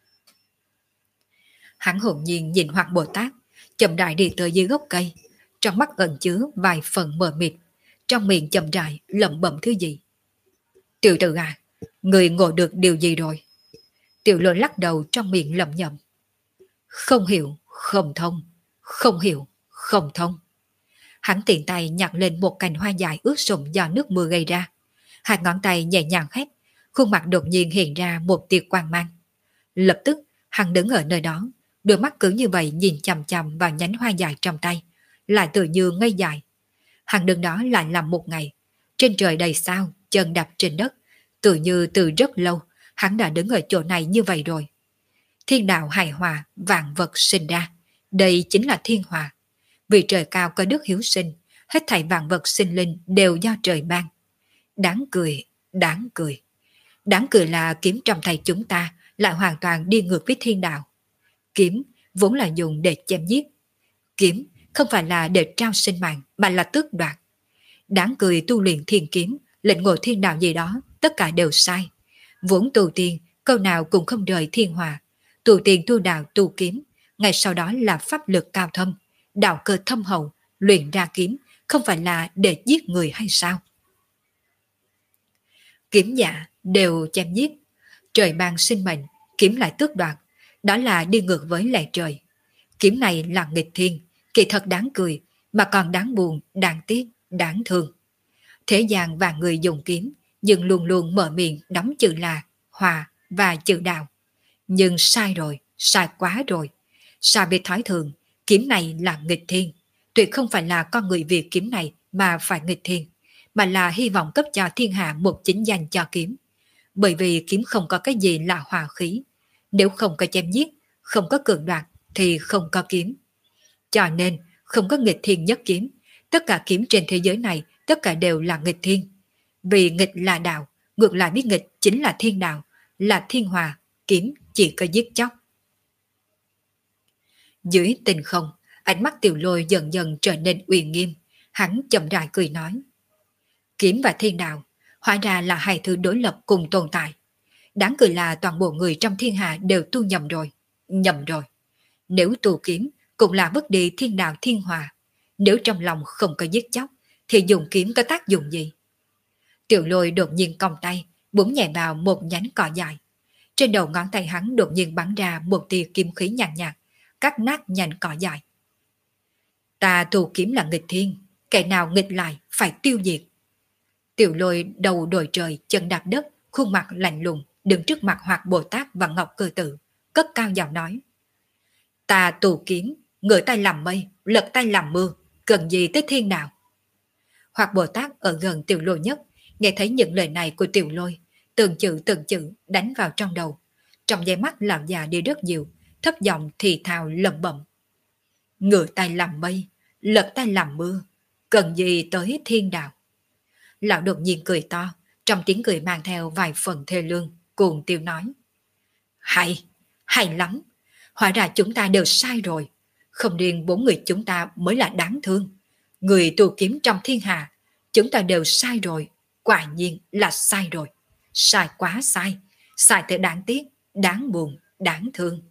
A: Hắn hồn nhiên nhìn Hoặc Bồ Tát, chậm rãi đi tới dưới gốc cây, trong mắt ẩn chứa vài phần mờ mịt, trong miệng chậm rãi lẩm bẩm thứ gì. Tiểu tử à, người ngộ được điều gì rồi? Tiểu Lôi lắc đầu trong miệng lẩm nhẩm. Không hiểu, không thông, không hiểu, không thông. Hắn tiện tay nhặt lên một cành hoa dài ướt sũng do nước mưa gây ra. Hai ngón tay nhẹ nhàng khép, khuôn mặt đột nhiên hiện ra một tia quang mang. Lập tức, hắn đứng ở nơi đó, đôi mắt cứ như vậy nhìn chằm chằm vào nhánh hoa dài trong tay, lại tự như ngây dại. Hắn đứng đó lại làm một ngày, trên trời đầy sao, chân đạp trên đất, tự như từ rất lâu, hắn đã đứng ở chỗ này như vậy rồi. Thiên đạo hài hòa, vạn vật sinh ra, đây chính là thiên hòa. Vì trời cao có đức hiếu sinh, hết thảy vạn vật sinh linh đều do trời ban. Đáng cười, đáng cười. Đáng cười là kiếm trong tay chúng ta lại hoàn toàn đi ngược với thiên đạo. Kiếm vốn là dùng để chém giết. Kiếm không phải là để trao sinh mạng mà là tước đoạt. Đáng cười tu luyện thiên kiếm, lệnh ngộ thiên đạo gì đó, tất cả đều sai. Vốn tu tiên, câu nào cũng không rời thiên hòa. Tu tiên tu đạo tu kiếm, ngày sau đó là pháp lực cao thâm, đạo cơ thâm hậu, luyện ra kiếm, không phải là để giết người hay sao? Kiếm giả đều chém giết, trời ban sinh mệnh, kiếm lại tước đoạt, đó là đi ngược với lẽ trời. Kiếm này là nghịch thiên, kỳ thật đáng cười, mà còn đáng buồn, đáng tiếc, đáng thương. Thế gian và người dùng kiếm, nhưng luôn luôn mở miệng đóng chữ là hòa và chữ đạo. Nhưng sai rồi, sai quá rồi. Sao biết thói thường, kiếm này là nghịch thiên. Tuyệt không phải là con người vì kiếm này mà phải nghịch thiên, mà là hy vọng cấp cho thiên hạ một chính danh cho kiếm. Bởi vì kiếm không có cái gì là hòa khí. Nếu không có chém giết, không có cường đoạt, thì không có kiếm. Cho nên, không có nghịch thiên nhất kiếm. Tất cả kiếm trên thế giới này, tất cả đều là nghịch thiên. Vì nghịch là đạo, ngược lại biết nghịch chính là thiên đạo, là thiên hòa, kiếm chỉ có giết chóc. Dưới tình không, ánh mắt Tiểu Lôi dần dần trở nên uy nghiêm, hắn chậm rãi cười nói. Kiếm và thiên đạo, hóa ra là hai thứ đối lập cùng tồn tại. Đáng cười là toàn bộ người trong thiên hạ đều tu nhầm rồi, nhầm rồi. Nếu tu kiếm cũng là mất đi thiên đạo thiên hòa, nếu trong lòng không có giết chóc, thì dùng kiếm có tác dụng gì? Tiểu Lôi đột nhiên cong tay, búng nhẹ vào một nhánh cỏ dài. Trên đầu ngón tay hắn đột nhiên bắn ra một tia kim khí nhàn nhạt, cắt nát nhánh cỏ dài. Ta thù kiếm là nghịch thiên, kẻ nào nghịch lại phải tiêu diệt. Tiểu Lôi đầu đội trời, chân đạp đất, khuôn mặt lạnh lùng, đứng trước mặt Hoạt Bồ Tát và Ngọc Cơ Tự, cất cao giọng nói: Ta tù kiếm, ngửa tay làm mây, lật tay làm mưa, cần gì tới thiên đạo? Hoạt Bồ Tát ở gần Tiểu Lôi nhất, nghe thấy những lời này của Tiểu Lôi, từng chữ đánh vào trong đầu. Trong giây mắt lão già đi rất nhiều, thấp giọng thì thào lẩm bẩm: Ngửa tay làm mây, lật tay làm mưa, cần gì tới thiên đạo? Lão đột nhiên cười to, trong tiếng cười mang theo vài phần thê lương, cuồng tiêu nói: Hay, hay lắm, hóa ra chúng ta đều sai rồi. Không riêng bốn người chúng ta mới là đáng thương, người tu kiếm trong thiên hạ, chúng ta đều sai rồi, quả nhiên là sai rồi. Sai quá sai, sai tới đáng tiếc, đáng buồn, đáng thương.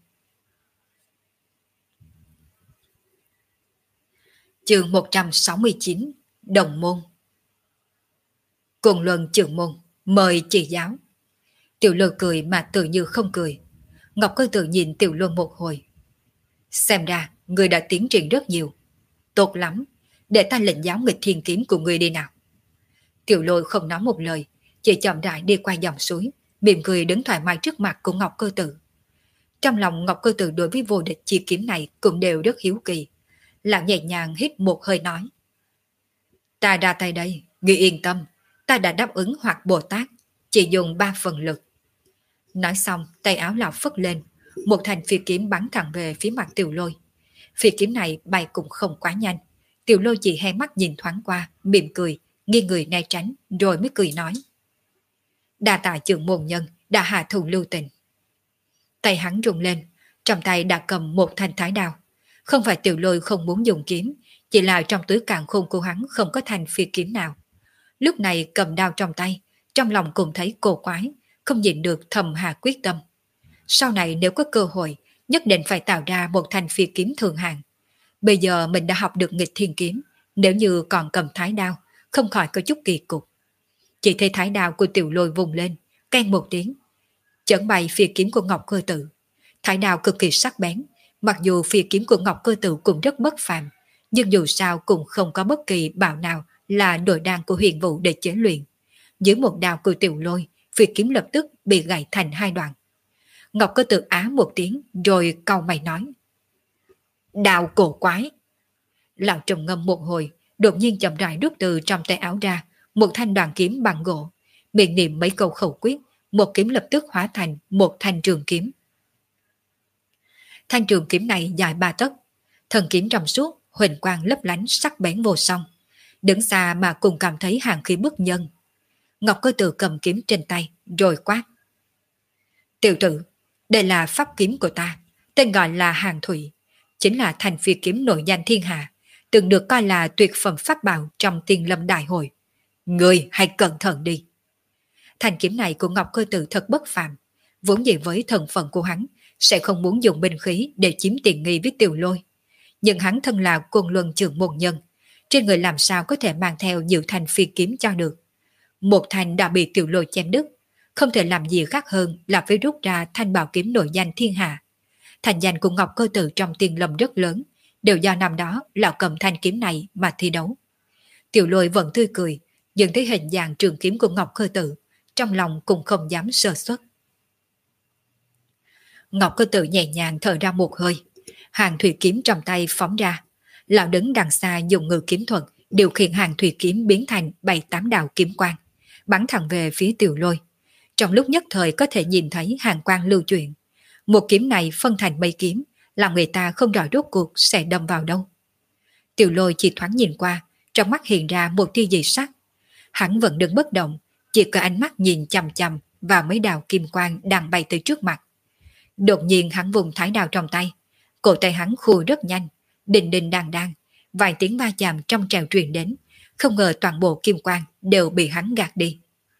A: Chương 169: Đồng môn. Cùng luận trưởng môn, mời chỉ giáo. Tiểu Lôi cười mà tự như không cười. Ngọc Cơ Tự nhìn Tiểu Lôi một hồi. Xem ra, người đã tiến triển rất nhiều. Tốt lắm, để ta lệnh giáo nghịch thiên kiếm của người đi nào. Tiểu Lôi không nói một lời, chỉ chậm rãi đi qua dòng suối, mỉm cười đứng thoải mái trước mặt của Ngọc Cơ Tự. Trong lòng Ngọc Cơ Tự đối với vô địch chi kiếm này cũng đều rất hiếu kỳ. Lão nhẹ nhàng hít một hơi nói: Ta ra tay đây, ngươi yên tâm, ta đã đáp ứng Hoạt Bồ Tát, chỉ dùng 3 phần lực. Nói xong, tay áo lão phất lên, một thanh phi kiếm bắn thẳng về phía mặt Tiểu Lôi. Phi kiếm này bay cũng không quá nhanh. Tiểu Lôi chỉ hai mắt nhìn thoáng qua, mỉm cười, nghiêng người né tránh, rồi mới cười nói: Đa tạ trưởng môn nhân đã hạ thủ lưu tình. Tay hắn rung lên, trong tay đã cầm một thanh thái đao. Không phải Tiểu Lôi không muốn dùng kiếm, chỉ là trong túi càn khôn của hắn không có thanh phi kiếm nào. Lúc này cầm đao trong tay, trong lòng cũng thấy cổ quái, không nhịn được thầm hạ quyết tâm. Sau này nếu có cơ hội, nhất định phải tạo ra một thanh phi kiếm thượng hạng. Bây giờ mình đã học được nghịch thiên kiếm, nếu như còn cầm thái đao, không khỏi có chút kỳ cục. Chỉ thấy thái đao của Tiểu Lôi vùng lên, keng một tiếng, chấn bay phi kiếm của Ngọc Cơ Tự. Thái đao cực kỳ sắc bén, mặc dù phi kiếm của Ngọc Cơ Tự cũng rất bất phàm, nhưng dù sao cũng không có bất kỳ bảo nào là nội đan của Huyền Vũ để chế luyện. Dưới một đao của Tiểu Lôi, phi kiếm lập tức bị gãy thành 2 đoạn. Ngọc Cơ Tự á một tiếng rồi cau mày nói: Đao cổ quái. Lão trầm ngâm một hồi, đột nhiên chậm rãi rút từ trong tay áo ra một thanh đoàn kiếm bằng gỗ, miệng niệm mấy câu khẩu quyết, một kiếm lập tức hóa thành một thanh trường kiếm. Thanh trường kiếm này dài 3 tấc, thân kiếm trong suốt, huỳnh quang lấp lánh sắc bén vô song. Đứng xa mà cùng cảm thấy hàng khí bức nhân. Ngọc Cơ Tự cầm kiếm trên tay, rồi quát: Tiểu tử, đây là pháp kiếm của ta, tên gọi là Hàng Thủy, chính là thanh phi kiếm nổi danh thiên hạ, từng được coi là tuyệt phẩm pháp bảo trong Tiên Lâm Đại Hội. Ngươi hãy cẩn thận đi. Thanh kiếm này của Ngọc Cơ Tự thật bất phàm, vốn dĩ với thân phận của hắn sẽ không muốn dùng binh khí để chiếm tiện nghi với Tiểu Lôi. Nhưng hắn thân là Côn Luân trưởng môn nhân, trên người làm sao có thể mang theo nhiều thanh phi kiếm cho được. Một thanh đã bị Tiểu Lôi chém đứt, không thể làm gì khác hơn là phải rút ra thanh bảo kiếm nổi danh thiên hạ. Thành danh của Ngọc Cơ Tự trong Tiên Lâm rất lớn, đều do năm đó lão cầm thanh kiếm này mà thi đấu. Tiểu Lôi vẫn tươi cười, nhưng thấy hình dạng trường kiếm của Ngọc Cơ Tự, trong lòng cũng không dám sơ suất. Ngọc Cơ Tự nhẹ nhàng thở ra một hơi, Hàng thủy kiếm trong tay phóng ra. Lão đứng đằng xa dùng ngự kiếm thuật điều khiển hàng thủy kiếm biến thành 7-8 đạo kiếm quang, bắn thẳng về phía Tiểu Lôi. Trong lúc nhất thời có thể nhìn thấy hàng quang lưu chuyển. Một kiếm này phân thành mấy kiếm, làm người ta không rõ rốt cuộc sẽ đâm vào đâu. Tiểu Lôi chỉ thoáng nhìn qua, trong mắt hiện ra một tia dị sắc. Hắn vẫn đứng bất động, chỉ có ánh mắt nhìn chằm chằm vào mấy đạo kim quang đang bay tới trước mặt. Đột nhiên hắn vùng thái đao trong tay, cổ tay hắn khua rất nhanh, đình đình đàng đàng, vài tiếng va chạm trong trèo truyền đến, không ngờ toàn bộ kim quang đều bị hắn gạt đi.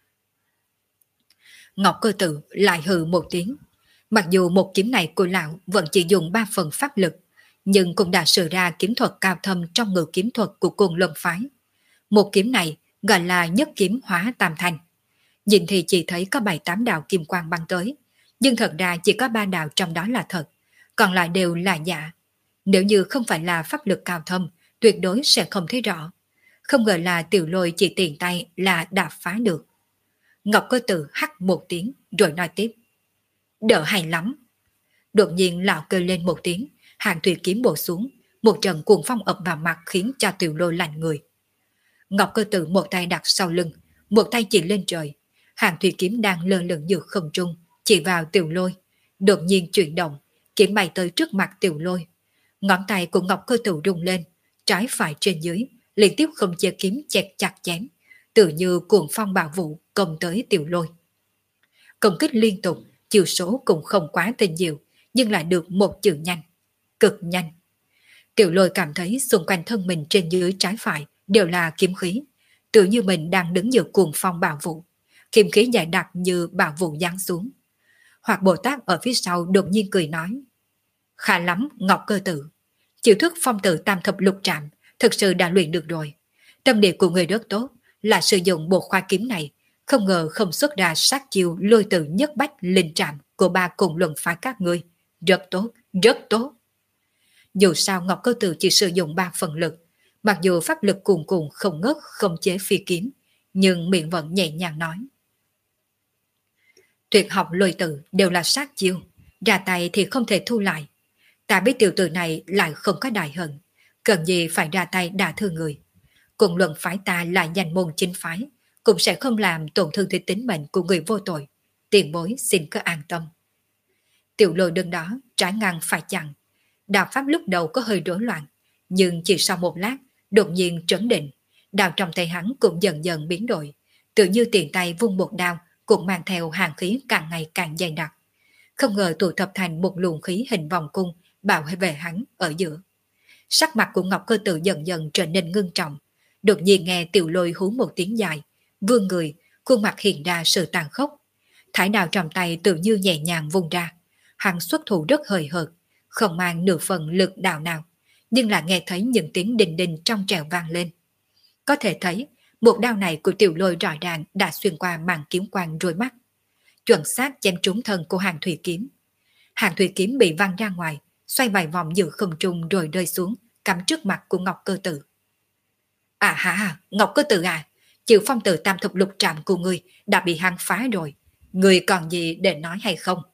A: Ngọc Cơ Tự lại hừ một tiếng. Mặc dù một kiếm này của lão vẫn chỉ dùng 3 phần pháp lực, nhưng cũng đã sử ra kiếm thuật cao thâm trong ngự kiếm thuật của Côn Luân phái. Một kiếm này gọi là nhất kiếm hóa tam thanh. Nhìn thì chỉ thấy có 7-8 đạo kim quang băng tới, nhưng thật ra chỉ có 3 đạo trong đó là thật, còn lại đều là giả. Nếu như không phải là pháp lực cao thâm, tuyệt đối sẽ không thấy rõ. Không ngờ là Tiểu Lôi chỉ tiền tay là đã phá được. Ngọc Cơ Tử hắt một tiếng rồi nói tiếp. Đỡ hay lắm. Đột nhiên lão kêu lên một tiếng, hàng thủy kiếm bổ xuống, một trận cuồng phong ập vào mặt khiến cho Tiểu Lôi lạnh người. Ngọc Cơ Tử một tay đặt sau lưng, một tay chỉ lên trời. Hàng thủy kiếm đang lơ lửng giữa không trung, chỉ vào Tiểu Lôi. Đột nhiên chuyển động, kiếm bay tới trước mặt Tiểu Lôi. Ngón tay của Ngọc Cơ Tử rung lên, trái phải trên dưới, liên tiếp không chế kiếm chẹt chặt chém, tự như cuồng phong bạo vũ công tới Tiểu Lôi. Công kích liên tục, chiều số cũng không quá tinh diệu, nhưng lại được một chữ nhanh, cực nhanh. Tiểu Lôi cảm thấy xung quanh thân mình trên dưới trái phải đều là kiếm khí, tự như mình đang đứng giữa cuồng phong bạo vũ, kiếm khí dày đặc như bạo vũ giáng xuống. Hoặc Bồ Tát ở phía sau đột nhiên cười nói, khá lắm Ngọc Cơ Tử, chiêu thức phong tự tam thập lục trạm thực sự đã luyện được rồi. Tâm địa của người rất tốt, là sử dụng bộ khoa kiếm này, không ngờ không xuất ra sát chiêu lôi tử nhất bách linh trạm của 3 cùng luận phái các ngươi. Rất tốt, rất tốt. Dù sao Ngọc Cơ Tử chỉ sử dụng 3 phần lực, mặc dù pháp lực cuồn cuộn không ngớt không chế phi kiếm, nhưng miệng vẫn nhẹ nhàng nói. Tuyệt học lôi tử đều là sát chiêu, ra tay thì không thể thu lại. Ta biết tiểu tử này lại không có đại hận, cần gì phải ra tay đả thương người. Cùng luận phái ta là danh môn chính phái, cũng sẽ không làm tổn thương tới tính mệnh của người vô tội. Tiền bối xin cứ an tâm. Tiểu Lôi đứng đó, trái ngang phải chặn. Đạo pháp lúc đầu có hơi rối loạn, nhưng chỉ sau một lát, đột nhiên trấn định. Đao trong tay hắn cũng dần dần biến đổi, tự như tiền tay vung một đao cũng mang theo hàng khí càng ngày càng dày đặc. Không ngờ tụ tập thành một luồng khí hình vòng cung bảo vệ hắn ở giữa. Sắc mặt của Ngọc Cơ Tử dần dần trở nên ngưng trọng. Đột nhiên nghe Tiểu Lôi hú một tiếng dài, vươn người, khuôn mặt hiện ra sự tàn khốc. Thải đao trong tay tự như nhẹ nhàng vung ra. Hắn xuất thủ rất hời hợt, không mang nửa phần lực đạo nào, nhưng là nghe thấy những tiếng đình đình trong trèo vang lên. Có thể thấy, một đao này của Tiểu Lôi rõ ràng đã xuyên qua màn kiếm quang đôi mắt, chuẩn xác chém trúng thân của Hàng Thủy Kiếm. Hàng Thủy Kiếm bị văng ra ngoài, xoay vài vòng giữa không trung rồi rơi xuống, cắm trước mặt của Ngọc Cơ Tử. À hả, Ngọc Cơ Tử à, chịu phong tử tam thập lục trạm của ngươi đã bị hắn phá rồi, ngươi còn gì để nói hay không?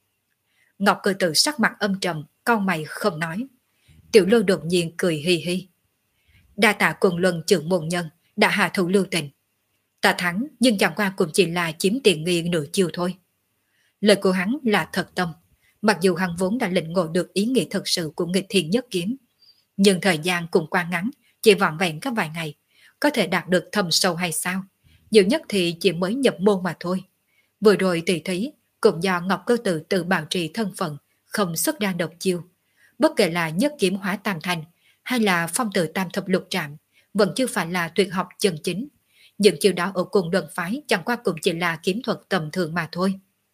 A: Ngọc Cơ Tử sắc mặt âm trầm, cau mày không nói. Tiểu Lôi đột nhiên cười hi hi. Đa tạ Quần Luân trưởng môn nhân đã hạ thủ lưu tình. Ta thắng nhưng chẳng qua cũng chỉ là chiếm tiện nghi nửa chiều thôi. Lời của hắn là thật tâm, mặc dù hắn vốn đã lĩnh ngộ được ý nghĩa thật sự của nghịch thiên nhất kiếm, nhưng thời gian cũng quá ngắn, chỉ vỏn vẹn có vài ngày, có thể đạt được thâm sâu hay sao? Nhiều nhất thì chỉ mới nhập môn mà thôi. Vừa rồi tỷ thí cũng do Ngọc Cơ Tử tự bảo trì thân phận, không xuất ra độc chiêu. Bất kể là nhất kiếm hóa tam thành hay là phong tự tam thập lục trạm, vẫn chưa phải là tuyệt học chân chính. Những chiêu đó ở cùng luận phái chẳng qua cũng chỉ là kiếm thuật tầm thường mà thôi.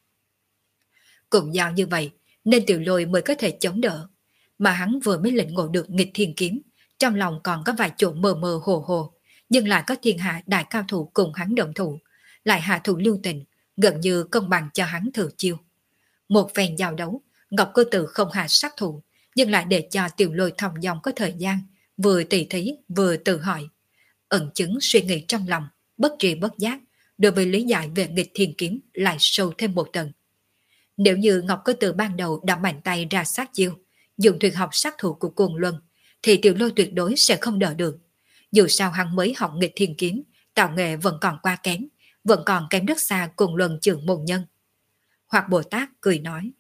A: Cũng do như vậy nên Tiểu Lôi mới có thể chống đỡ, mà hắn vừa mới lĩnh ngộ được nghịch thiên kiếm, trong lòng còn có vài chỗ mờ mờ hồ hồ, nhưng lại có thiên hạ đại cao thủ cùng hắn động thủ, lại hạ thủ lưu tình, gần như công bằng cho hắn thử chiêu. Một phen giao đấu, Ngọc Cơ Tử không hạ sát thủ, nhưng lại để cho Tiểu Lôi thong dong có thời gian vừa tỉ thí vừa tự hỏi, ẩn chứng suy nghĩ trong lòng, bất tri bất giác đối với lý giải về nghịch thiên kiếm lại sâu thêm một tầng. Nếu như Ngọc Cơ Tử ban đầu đã mạnh tay ra sát chiêu, dùng tuyệt học sát thủ của Cuồng Luân, thì Tiểu Lôi tuyệt đối sẽ không đỡ được. Dù sao hắn mới học nghịch thiên kiếm, tạo nghệ vẫn còn quá kém, vẫn còn kém rất xa Cuồng Luân trưởng môn nhân. Hoặc Bồ Tát cười nói,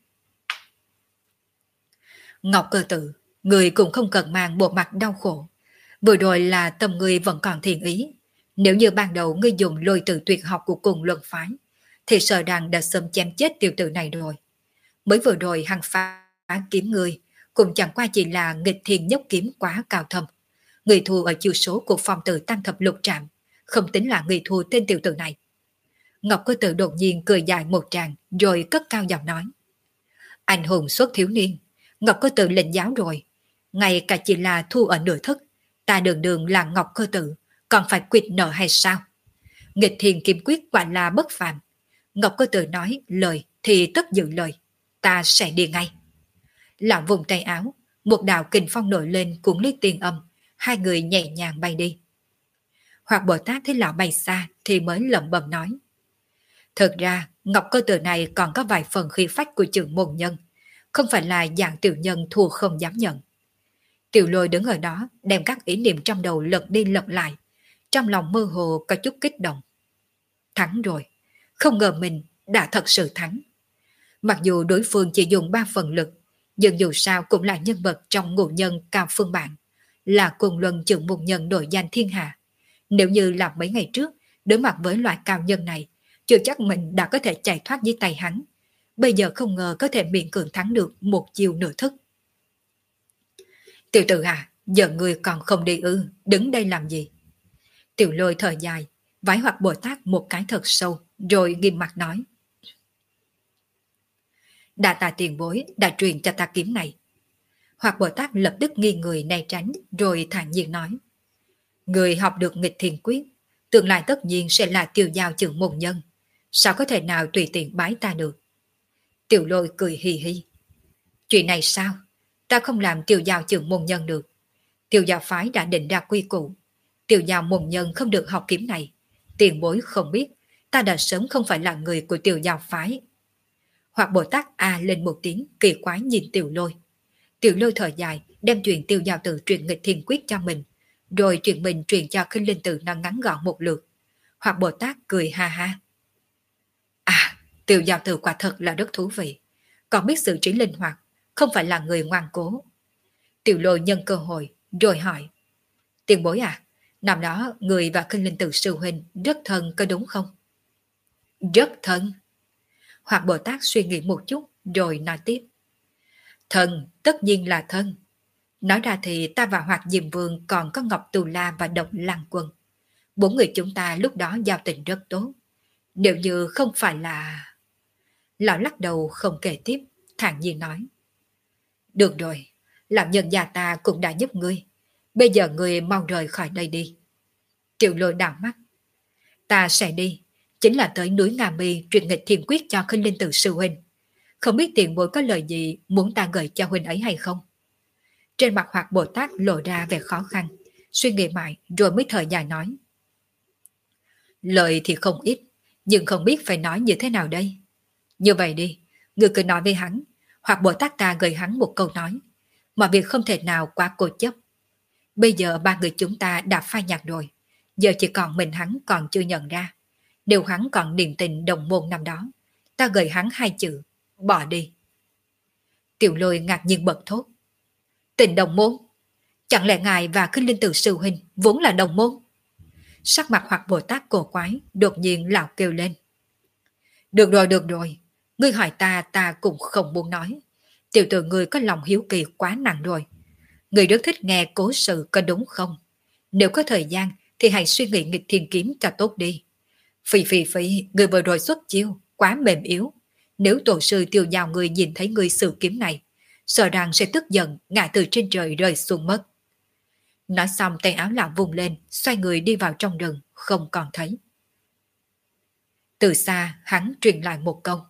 A: Ngọc Cơ Tử, người cũng không cần mang bộ mặt đau khổ. Vừa rồi là tâm người vẫn còn thiện ý. Nếu như ban đầu ngươi dùng lôi tử tuyệt học của Cuồng Luân phái, thì sợ rằng đã sớm chém chết tiểu tử này rồi. Mới vừa rồi hắn phá kiếm ngươi, cũng chẳng qua chỉ là nghịch thiên nhất kiếm quá cao thâm. Người thua ở chiêu số của phong tử tam thập lục trạm, không tính là người thua tên tiểu tử này. Ngọc Cơ Tử đột nhiên cười dài một tràng, rồi cất cao giọng nói, anh hùng xuất thiếu niên, Ngọc Cơ Tử lệnh giáo rồi. Ngay cả chỉ là thua ở nửa thức, ta đường đường là Ngọc Cơ Tử, còn phải quyệt nợ hay sao? Nghịch thiên kiếm quyết quả là bất phàm. Ngọc Cơ Tử nói lời thì tất giữ lời. Ta sẽ đi ngay. Lão vùng tay áo, một đạo kình phong nổi lên cuốn lấy tiên âm. Hai người nhẹ nhàng bay đi. Hoặc Bồ Tát thấy lão bay xa thì mới lẩm bẩm nói. Thực ra, Ngọc Cơ Tử này còn có vài phần khí phách của trưởng môn nhân. Không phải là dạng tiểu nhân thua không dám nhận. Tiểu Lôi đứng ở đó đem các ý niệm trong đầu lật đi lật lại. Trong lòng mơ hồ có chút kích động. Thắng rồi. Không ngờ mình đã thật sự thắng. Mặc dù đối phương chỉ dùng 3 phần lực, nhưng dù sao cũng là nhân vật trong ngũ nhân cao phương bản, là cùng luân trưởng môn nhân nổi danh thiên hạ. Nếu như là mấy ngày trước, đối mặt với loại cao nhân này, chưa chắc mình đã có thể chạy thoát dưới tay hắn. Bây giờ không ngờ có thể miễn cưỡng thắng được một chiều nửa thức. Tiểu tử à, giờ người còn không đi ư, đứng đây làm gì? Tiểu Lôi thở dài, vái Hoặc Bồ Tát một cái thật sâu, rồi nghiêm mặt nói. Đa tạ tiền bối đã truyền cho ta kiếm này. Hoặc Bồ Tát lập tức nghiêng người né tránh, rồi thản nhiên nói. Người học được nghịch thiền quyết, tương lai tất nhiên sẽ là tiêu giao trưởng môn nhân. Sao có thể nào tùy tiện bái ta được? Tiểu Lôi cười hì hì. Chuyện này sao? Ta không làm tiêu giao trưởng môn nhân được. Tiêu giao phái đã định ra quy củ. Tiêu giao môn nhân không được học kiếm này. Tiền bối không biết, ta đã sớm không phải là người của tiêu giao phái. Hoặc Bồ Tát lên một tiếng kỳ quái nhìn Tiểu Lôi. Tiểu Lôi thở dài, đem chuyện tiêu giao tử truyền nghịch thiên quyết cho mình, rồi chuyện mình truyền cho Khinh Linh Tử nó ngắn gọn một lượt. Hoặc Bồ Tát cười ha ha. Tiêu giao tử quả thật là rất thú vị, còn biết xử trí linh hoạt, không phải là người ngoan cố. Tiểu Lôi nhân cơ hội, rồi hỏi. Tiền bối à, năm đó người và Khinh Linh Tử sư huynh rất thân có đúng không? Rất thân. Hoặc Bồ Tát suy nghĩ một chút, rồi nói tiếp. Thân, tất nhiên là thân. Nói ra thì ta và Hoạt Diệm Vương còn có Ngọc Tù La và Độc Lăng Quân. 4 người chúng ta lúc đó giao tình rất tốt. Nếu như không phải là... Lão lắc đầu không kể tiếp, thản nhiên nói. Được rồi, làm nhân gia ta cũng đã giúp ngươi. Bây giờ ngươi mau rời khỏi đây đi. Tiểu Lôi đảo mắt. Ta sẽ đi, chính là tới núi Nga Mi truyền nghịch thiên quyết cho Khinh Linh Tử sư huynh. Không biết tiền bối có lời gì muốn ta gửi cho huynh ấy hay không? Trên mặt Hoạt Bồ Tát lộ ra vẻ khó khăn, suy nghĩ mãi rồi mới thở dài nói. Lời thì không ít, nhưng không biết phải nói như thế nào đây. Như vậy đi, người cứ nói với hắn, hoặc Bồ Tát ta gửi hắn một câu nói, mọi việc không thể nào quá cố chấp. Bây giờ 3 người chúng ta đã phai nhạt rồi, giờ chỉ còn mình hắn còn chưa nhận ra. Nếu hắn còn niềm tình đồng môn năm đó, ta gửi hắn 2 chữ, bỏ đi. Tiểu Lôi ngạc nhiên bật thốt. Tình đồng môn? Chẳng lẽ ngài và Khinh Linh Tử sư huynh vốn là đồng môn? Sắc mặt Hoặc Bồ Tát cổ quái, đột nhiên lão kêu lên. Được rồi, ngươi hỏi ta cũng không muốn nói. Tiểu tử ngươi có lòng hiếu kỳ quá nặng rồi. Ngươi rất thích nghe cố sự có đúng không? Nếu có thời gian thì hãy suy nghĩ nghịch thiên kiếm cho tốt đi. Phì, ngươi vừa rồi xuất chiêu, quá mềm yếu. Nếu tổ sư tiêu giao ngươi nhìn thấy ngươi sử kiếm này, sợ rằng sẽ tức giận ngã từ trên trời rơi xuống mất. Nói xong tay áo lão vùng lên, xoay người đi vào trong rừng, không còn thấy. Từ xa hắn truyền lại một câu.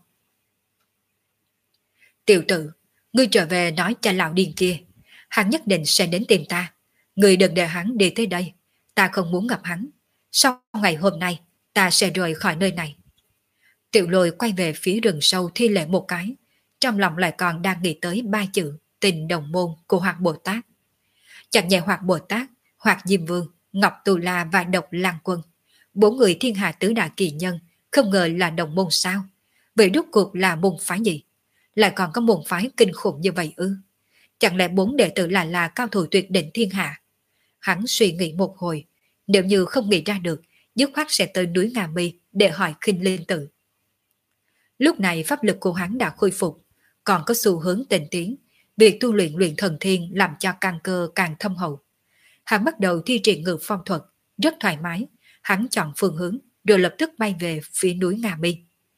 A: Tiểu tử, ngươi trở về nói cho lão điên kia, hắn nhất định sẽ đến tìm ta. Ngươi đừng để hắn đi tới đây, ta không muốn gặp hắn. Sau ngày hôm nay, ta sẽ rời khỏi nơi này. Tiểu Lôi quay về phía rừng sâu thi lễ một cái, trong lòng lại còn đang nghĩ tới 3 chữ tình đồng môn của Hoạt Bồ Tát. Chẳng nhẹ Hoạt Bồ Tát, Hoạt Diêm Vương, Ngọc Tù La và Độc Lăng Quân, 4 người thiên hạ tứ đại kỳ nhân, không ngờ là đồng môn sao? Vậy rốt cuộc là môn phái gì? Lại còn có môn phái kinh khủng như vậy ư? Chẳng lẽ 4 đệ tử là cao thủ tuyệt đỉnh thiên hạ? Hắn suy nghĩ một hồi, nếu như không nghĩ ra được, dứt khoát sẽ tới núi Nga Mi để hỏi Khinh Linh Tử. Lúc này pháp lực của hắn đã khôi phục, còn có xu hướng tinh tiến, việc tu luyện luyện thần thiên làm cho căn cơ càng thâm hậu. Hắn bắt đầu thi triển ngự phong thuật, rất thoải mái, hắn chọn phương hướng rồi lập tức bay về phía núi Nga Mi.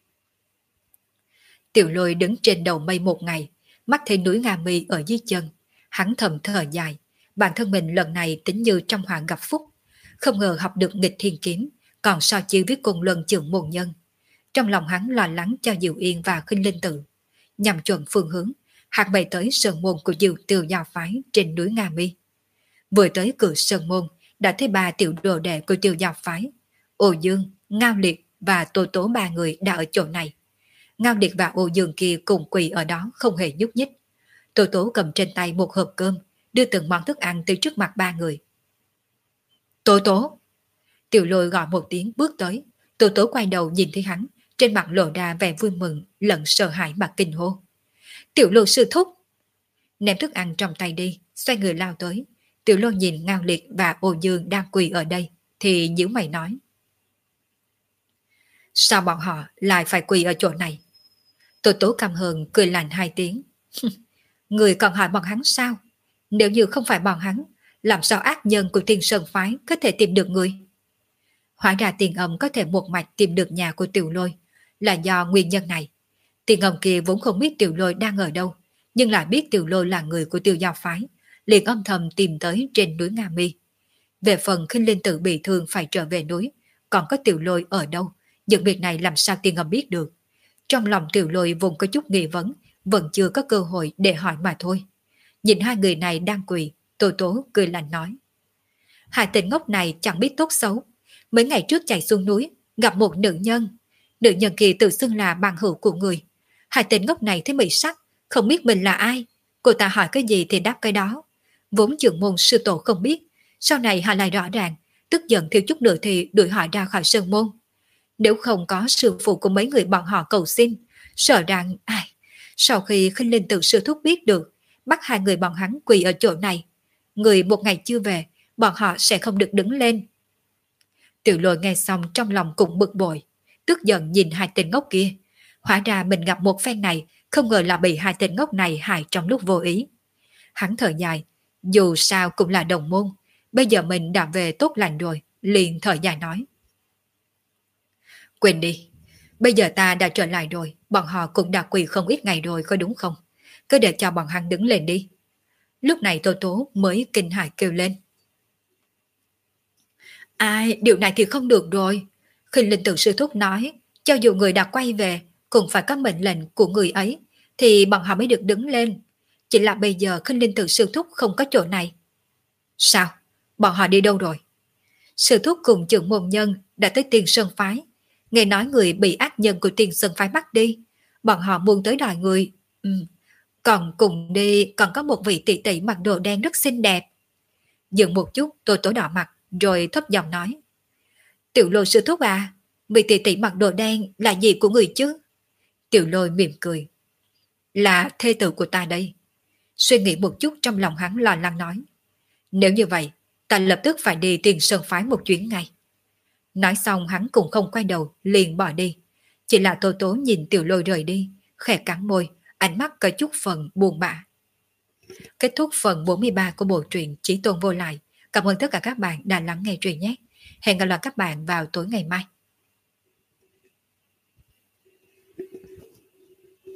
A: Tiểu Lôi đứng trên đầu mây một ngày, mắt thấy núi Nga Mi ở dưới chân, hắn thầm thở dài, bản thân mình lần này tính như trong họa gặp phúc, không ngờ học được nghịch thiên kiếm, còn so chiêu với cùng luân trưởng môn nhân. Trong lòng hắn lo lắng cho Diệu Yên và Khinh Linh Tự. Nhằm chuẩn phương hướng, hắn bay tới sơn môn của Diệu Tiêu Giao Phái trên núi Nga Mi. Vừa tới cửa sơn môn, đã thấy 3 tiểu đồ đệ của Tiêu Giao Phái. Ô Dương, Ngao Liệt và Tô Tố 3 người đã ở chỗ này. Ngao Liệt và Ô Dương kia cùng quỳ ở đó không hề nhúc nhích. Tô Tố cầm trên tay một hộp cơm, đưa từng món thức ăn tới trước mặt 3 người. Tô Tố! Tiểu Lôi gọi một tiếng bước tới. Tô Tố quay đầu nhìn thấy hắn, trên mặt lộ ra vẻ vui mừng lẫn sợ hãi mà kinh hô. Tiểu Lôi sư thúc! Ném thức ăn trong tay đi, xoay người lao tới. Tiểu Lôi nhìn Ngao Liệt và Ô Dương đang quỳ ở đây, thì nhíu mày nói. Sao bọn họ lại phải quỳ ở chỗ này? Tô Tố căm hờn cười lạnh 2 tiếng. Người còn hỏi bọn hắn sao? Nếu như không phải bọn hắn, làm sao ác nhân của Thiên Sơn Phái có thể tìm được người? Hóa ra Tiền Âm có thể một mạch tìm được nhà của Tiểu Lôi là do nguyên nhân này. Tiền Âm kia vốn không biết Tiểu Lôi đang ở đâu, nhưng lại biết Tiểu Lôi là người của Tiêu Giao Phái, liền âm thầm tìm tới trên núi Nga Mi. Về phần Khinh Linh Tự bị thương phải trở về núi, còn có Tiểu Lôi ở đâu, những việc này làm sao Tiền Âm biết được? Trong lòng Tiểu Lôi vùng có chút nghi vấn, vẫn chưa có cơ hội để hỏi mà thôi. Nhìn 2 người này đang quỳ, Tô Tố cười lạnh nói. 2 tên ngốc này chẳng biết tốt xấu. Mấy ngày trước chạy xuống núi, gặp một nữ nhân. Nữ nhân kia tự xưng là bằng hữu của người. 2 tên ngốc này thấy mị sắc, không biết mình là ai. Cô ta hỏi cái gì thì đáp cái đó. Vốn trưởng môn sư tổ không biết, sau này họ lại rõ ràng, tức giận thiếu chút nữa thì đuổi họ ra khỏi sơn môn. Nếu không có sư phụ của mấy người bọn họ cầu xin, sợ rằng sau khi Khinh Linh Tự sư thúc biết được, bắt 2 người bọn hắn quỳ ở chỗ này, người một ngày chưa về, bọn họ sẽ không được đứng lên. Tiểu Lôi nghe xong trong lòng cũng bực bội, tức giận nhìn 2 tên ngốc kia. Hóa ra mình gặp một phen này, không ngờ là bị 2 tên ngốc này hại trong lúc vô ý. Hắn thở dài, dù sao cũng là đồng môn, bây giờ mình đã về tốt lành rồi, liền thở dài nói. Quên đi, bây giờ ta đã trở lại rồi, bọn họ cũng đã quỳ không ít ngày rồi có đúng không? Cứ để cho bọn hắn đứng lên đi. Lúc này Tô Tố mới kinh hãi kêu lên. Điều này thì không được rồi. Khinh Linh Tự sư thúc nói, cho dù người đã quay về, cũng phải có mệnh lệnh của người ấy, thì bọn họ mới được đứng lên. Chỉ là bây giờ Khinh Linh Tự sư thúc không có chỗ này. Sao? Bọn họ đi đâu rồi? Sư thúc cùng trưởng môn nhân đã tới Tiên Sơn Phái. Nghe nói người bị ác nhân của Tiên Sơn Phái bắt đi. Bọn họ muốn tới đòi người. Còn cùng đi còn có một vị tỷ tỷ mặc đồ đen rất xinh đẹp. Dừng một chút Tô Tố đỏ mặt rồi thấp giọng nói. Tiểu Lôi sư thúc à, vị tỷ tỷ mặc đồ đen là gì của người chứ? Tiểu Lôi mỉm cười. Là thê tử của ta đây. Suy nghĩ một chút trong lòng hắn lo lắng nói. Nếu như vậy, ta lập tức phải đi Tiền Sơn Phái một chuyến ngay. Nói xong hắn cũng không quay đầu, liền bỏ đi. Chỉ là Tô Tố nhìn Tiểu Lôi rời đi, khẽ cắn môi, ánh mắt có chút phần buồn bã. Kết thúc phần 43 của bộ truyện Chí Tôn Vô Lại. Cảm ơn tất cả các bạn đã lắng nghe truyện nhé. Hẹn gặp lại các bạn vào tối ngày mai.